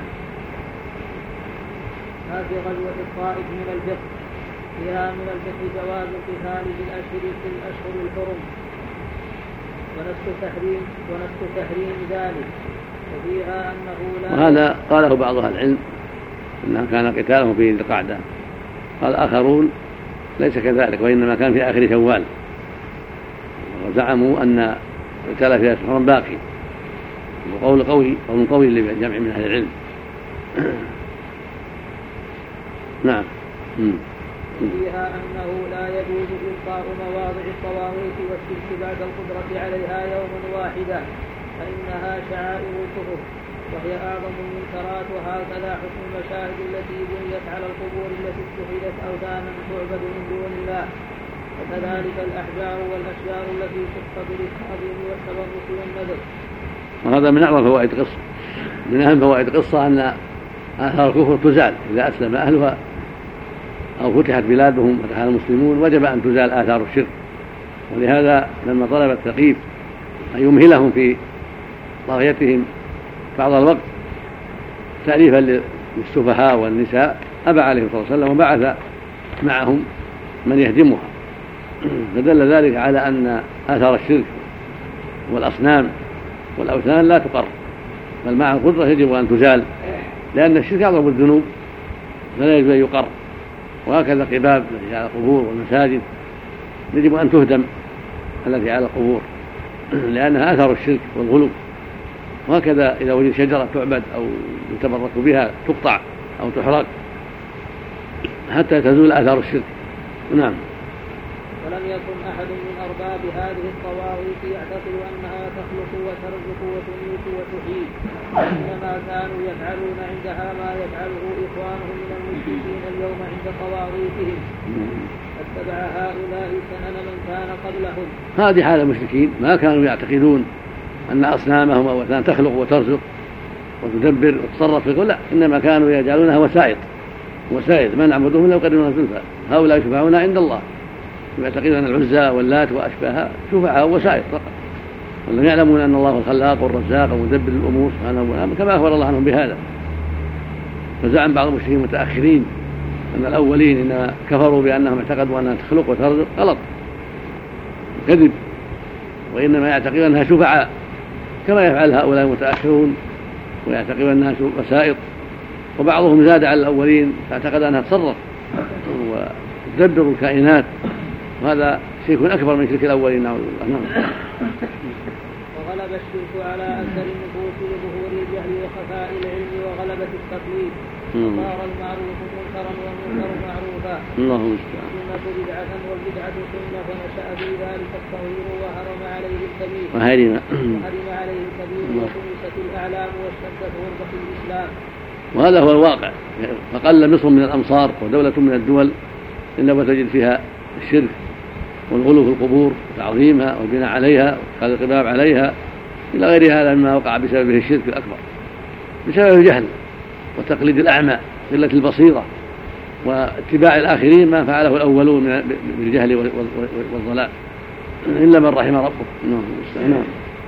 هذه غزوة الطائف من الفقه فيها من الفقه جواز القتال في الأشهر في الأشهر الحرم ونفس تحريم ونفس تحريم ذلك وفيها أنه لا وهذا قاله بعض أهل العلم أنه كان قتالهم في ذي القعدة قال آخرون ليس كذلك وإنما كان في آخر شوال وزعموا أن القتال في أشهر باقي وقول قوي قول قوي لجمع من أهل العلم. نعم. فيها أنه لا يجوز إلقاء مواضع الطواغيت والشرك بعد القدرة عليها يوما واحدا فإنها شعائر الكفر وهي أعظم المنكرات وهكذا حكم المشاهد التي بنيت على القبور التي اتخذت أوثانا تعبد من دون الله وكذلك الأحجار والأشجار التي تتخذ للتعظيم والتبرك والنذر. وهذا من أعظم فوائد القصة من أهم فوائد القصة أن آثار الكفر تزال إذا أسلم أهلها أو فتحت بلادهم فتحها المسلمون وجب أن تزال آثار الشرك ولهذا لما طلب الثقيف أن يمهلهم في طاغيتهم بعض الوقت تأليفا للسفهاء والنساء أبى عليه الصلاة والسلام وبعث معهم من يهدمها فدل ذلك على أن آثار الشرك والأصنام والأوثان لا تقر بل مع القدرة يجب أن تزال لأن الشرك أعظم الذنوب فلا يجب أن يقر وهكذا قباب التي على القبور والمساجد يجب أن تهدم التي على القبور لأنها أثر الشرك والغلو وهكذا إذا وجد شجرة تعبد أو يتبرك بها تقطع أو تحرق حتى تزول آثار الشرك. نعم. ولم يكن أحد من أرباب هذه الطواغيت يعتقد أنها تخلق وترزق وتميت وتحيي وإنما كانوا يفعلون عندها ما يفعله إخوانهم من المشركين اليوم عند طواغيتهم واتبع هؤلاء سنن من كان قبلهم. هذه حال المشركين، ما كانوا يعتقدون أن أصنامهم أو أوثان تخلق وترزق وتدبر وتصرف في الكون، لا، إنما كانوا يجعلونها وسائط وسائط ما نعبدهم إلا وقدرنا زلفى، هؤلاء شفعاؤنا عند الله، يعتقدون أن العزى واللات وأشباهها شفعاء وسائط فقط، ولم يعلمون أن الله الخلاق والرزاق ومدبر الأمور سبحانه وتعالى كما أخبر الله عنهم بهذا. فزعم بعض المشركين المتأخرين أن الأولين إنما كفروا بأنهم اعتقدوا أنها تخلق وترزق، غلط كذب، وإنما يعتقدون أنها شفعاء كما يفعل هؤلاء المتأخرون ويعتقدون أنها وسائط. وبعضهم زاد على الأولين فاعتقد أنها تصرف وتدبر الكائنات، وهذا شيء أكبر من شرك الأولين. نعوذ بالله. وغلب الشرك على أكثر النفوس لظهور الجهل وخفاء العلم وغلبة التقليد، وصار المعروف منكرا والمنكر معروفا. الله المستعان. السنة بدعة والبدعة سنة، فنشأ في ذلك الصغير وهرم عليه الكبير وهرم وهرم عليه الكبير وخمست الأعلام واشتدت غربة الإسلام. وهذا هو الواقع. فقل مصر من الأمصار ودولة من الدول إلا وتجد فيها الشرك والغلو في القبور وتعظيمها والبناء عليها واتخاذ القباب عليها إلى غير هذا مما وقع بسببه الشرك الأكبر، بسبب الجهل وتقليد الأعمى، قلة البصيرة، واتباع الآخرين ما فعله الأولون من الجهل والضلال، إلا من رحم ربه. نعم.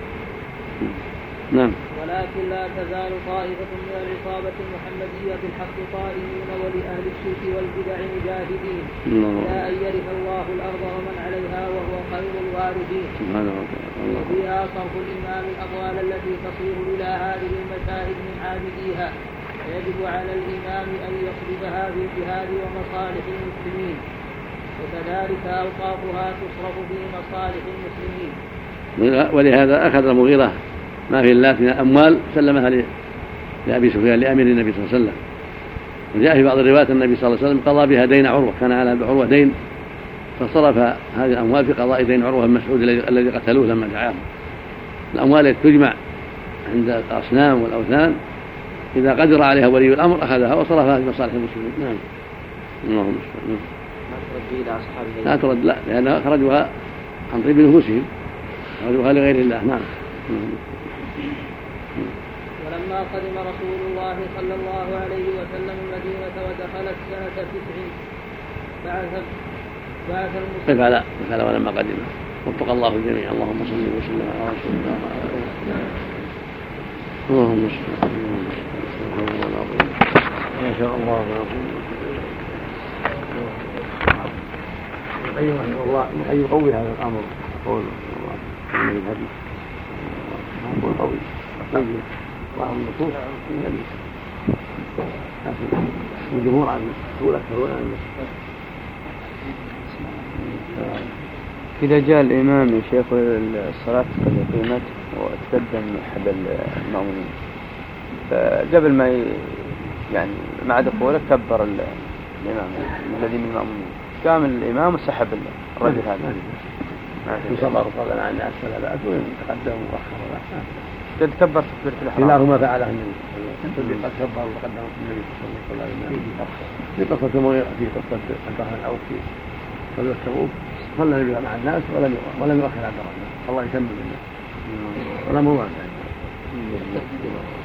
نعم. ولكن لا تزال طائفة من العصابة المحمدية بالحق قائمين ولأهل الشرك والبدع مجاهدين لا أن يرث الله الأرض ومن عليها وهو خير الوارثين. وفيها صرف الإمام الأقوال التي تصير إلى هذه المشاهد من عابديها، فيجب على الإمام أن يصرفها في الجهاد ومصالح المسلمين، وكذلك أوقافها تصرف في مصالح المسلمين. ولهذا أخذ المغيرة ما في اللات من الأموال سلمها لأبي سفيان لأمير النبي صلى الله عليه وسلم. وجاء في بعض الروايات النبي صلى الله عليه وسلم قضى بها دين عروة، كان على عروة دين، فصرف هذه الأموال في قضاء دين عروة بن مسعود الذي قتلوه لما دعاهم. الأموال التي تجمع عند الأصنام والأوثان إذا قدر عليها ولي الأمر أخذها وصرفها في مصالح المسلمين. نعم. اللهم صل. لا ترد، لا، لأنها أخرجوها عن طيب نفوسهم، أخرجوها لغير الله. نعم. ولما قدم رسول الله صلى الله عليه وسلم المدينة ودخلت سنة تسع بعث بعث المسلمين. فعل فعل ولما قدم وفق الله الجميع. اللهم صل وسلم على رسول الله. اللهم صل. ما شاء الله. أيها الله أن يقوي هذا الأمر. قول الله من الحديث هو قوي طيب بعض النصوص من النبي، لكن الجمهور عن يقول أكثرون عن النصوص. إذا جاء الإمام يا شيخ الصلاة قد قيمت وتقدم حب المأمومين، فقبل ما يعني مع دخوله كبر الإمام الذي من المأمومين، قام الإمام وسحب الرجل هذا يصبر طبعا عن الناس فلا بأس، ويتقدم وأخر ولا بأس. قد كبر تكبيرة الإحرام. كلاهما فعله النبي صلى الله عليه وسلم، قد كبر وقدم النبي صلى الله عليه وسلم. في قصة المغيرة، في قصة عبد الرحمن العوف في غزوة تبوك صلى النبي مع الناس ولم ولم يؤخر عبد الرحمن، الله يكمل الناس ولا مواجهة.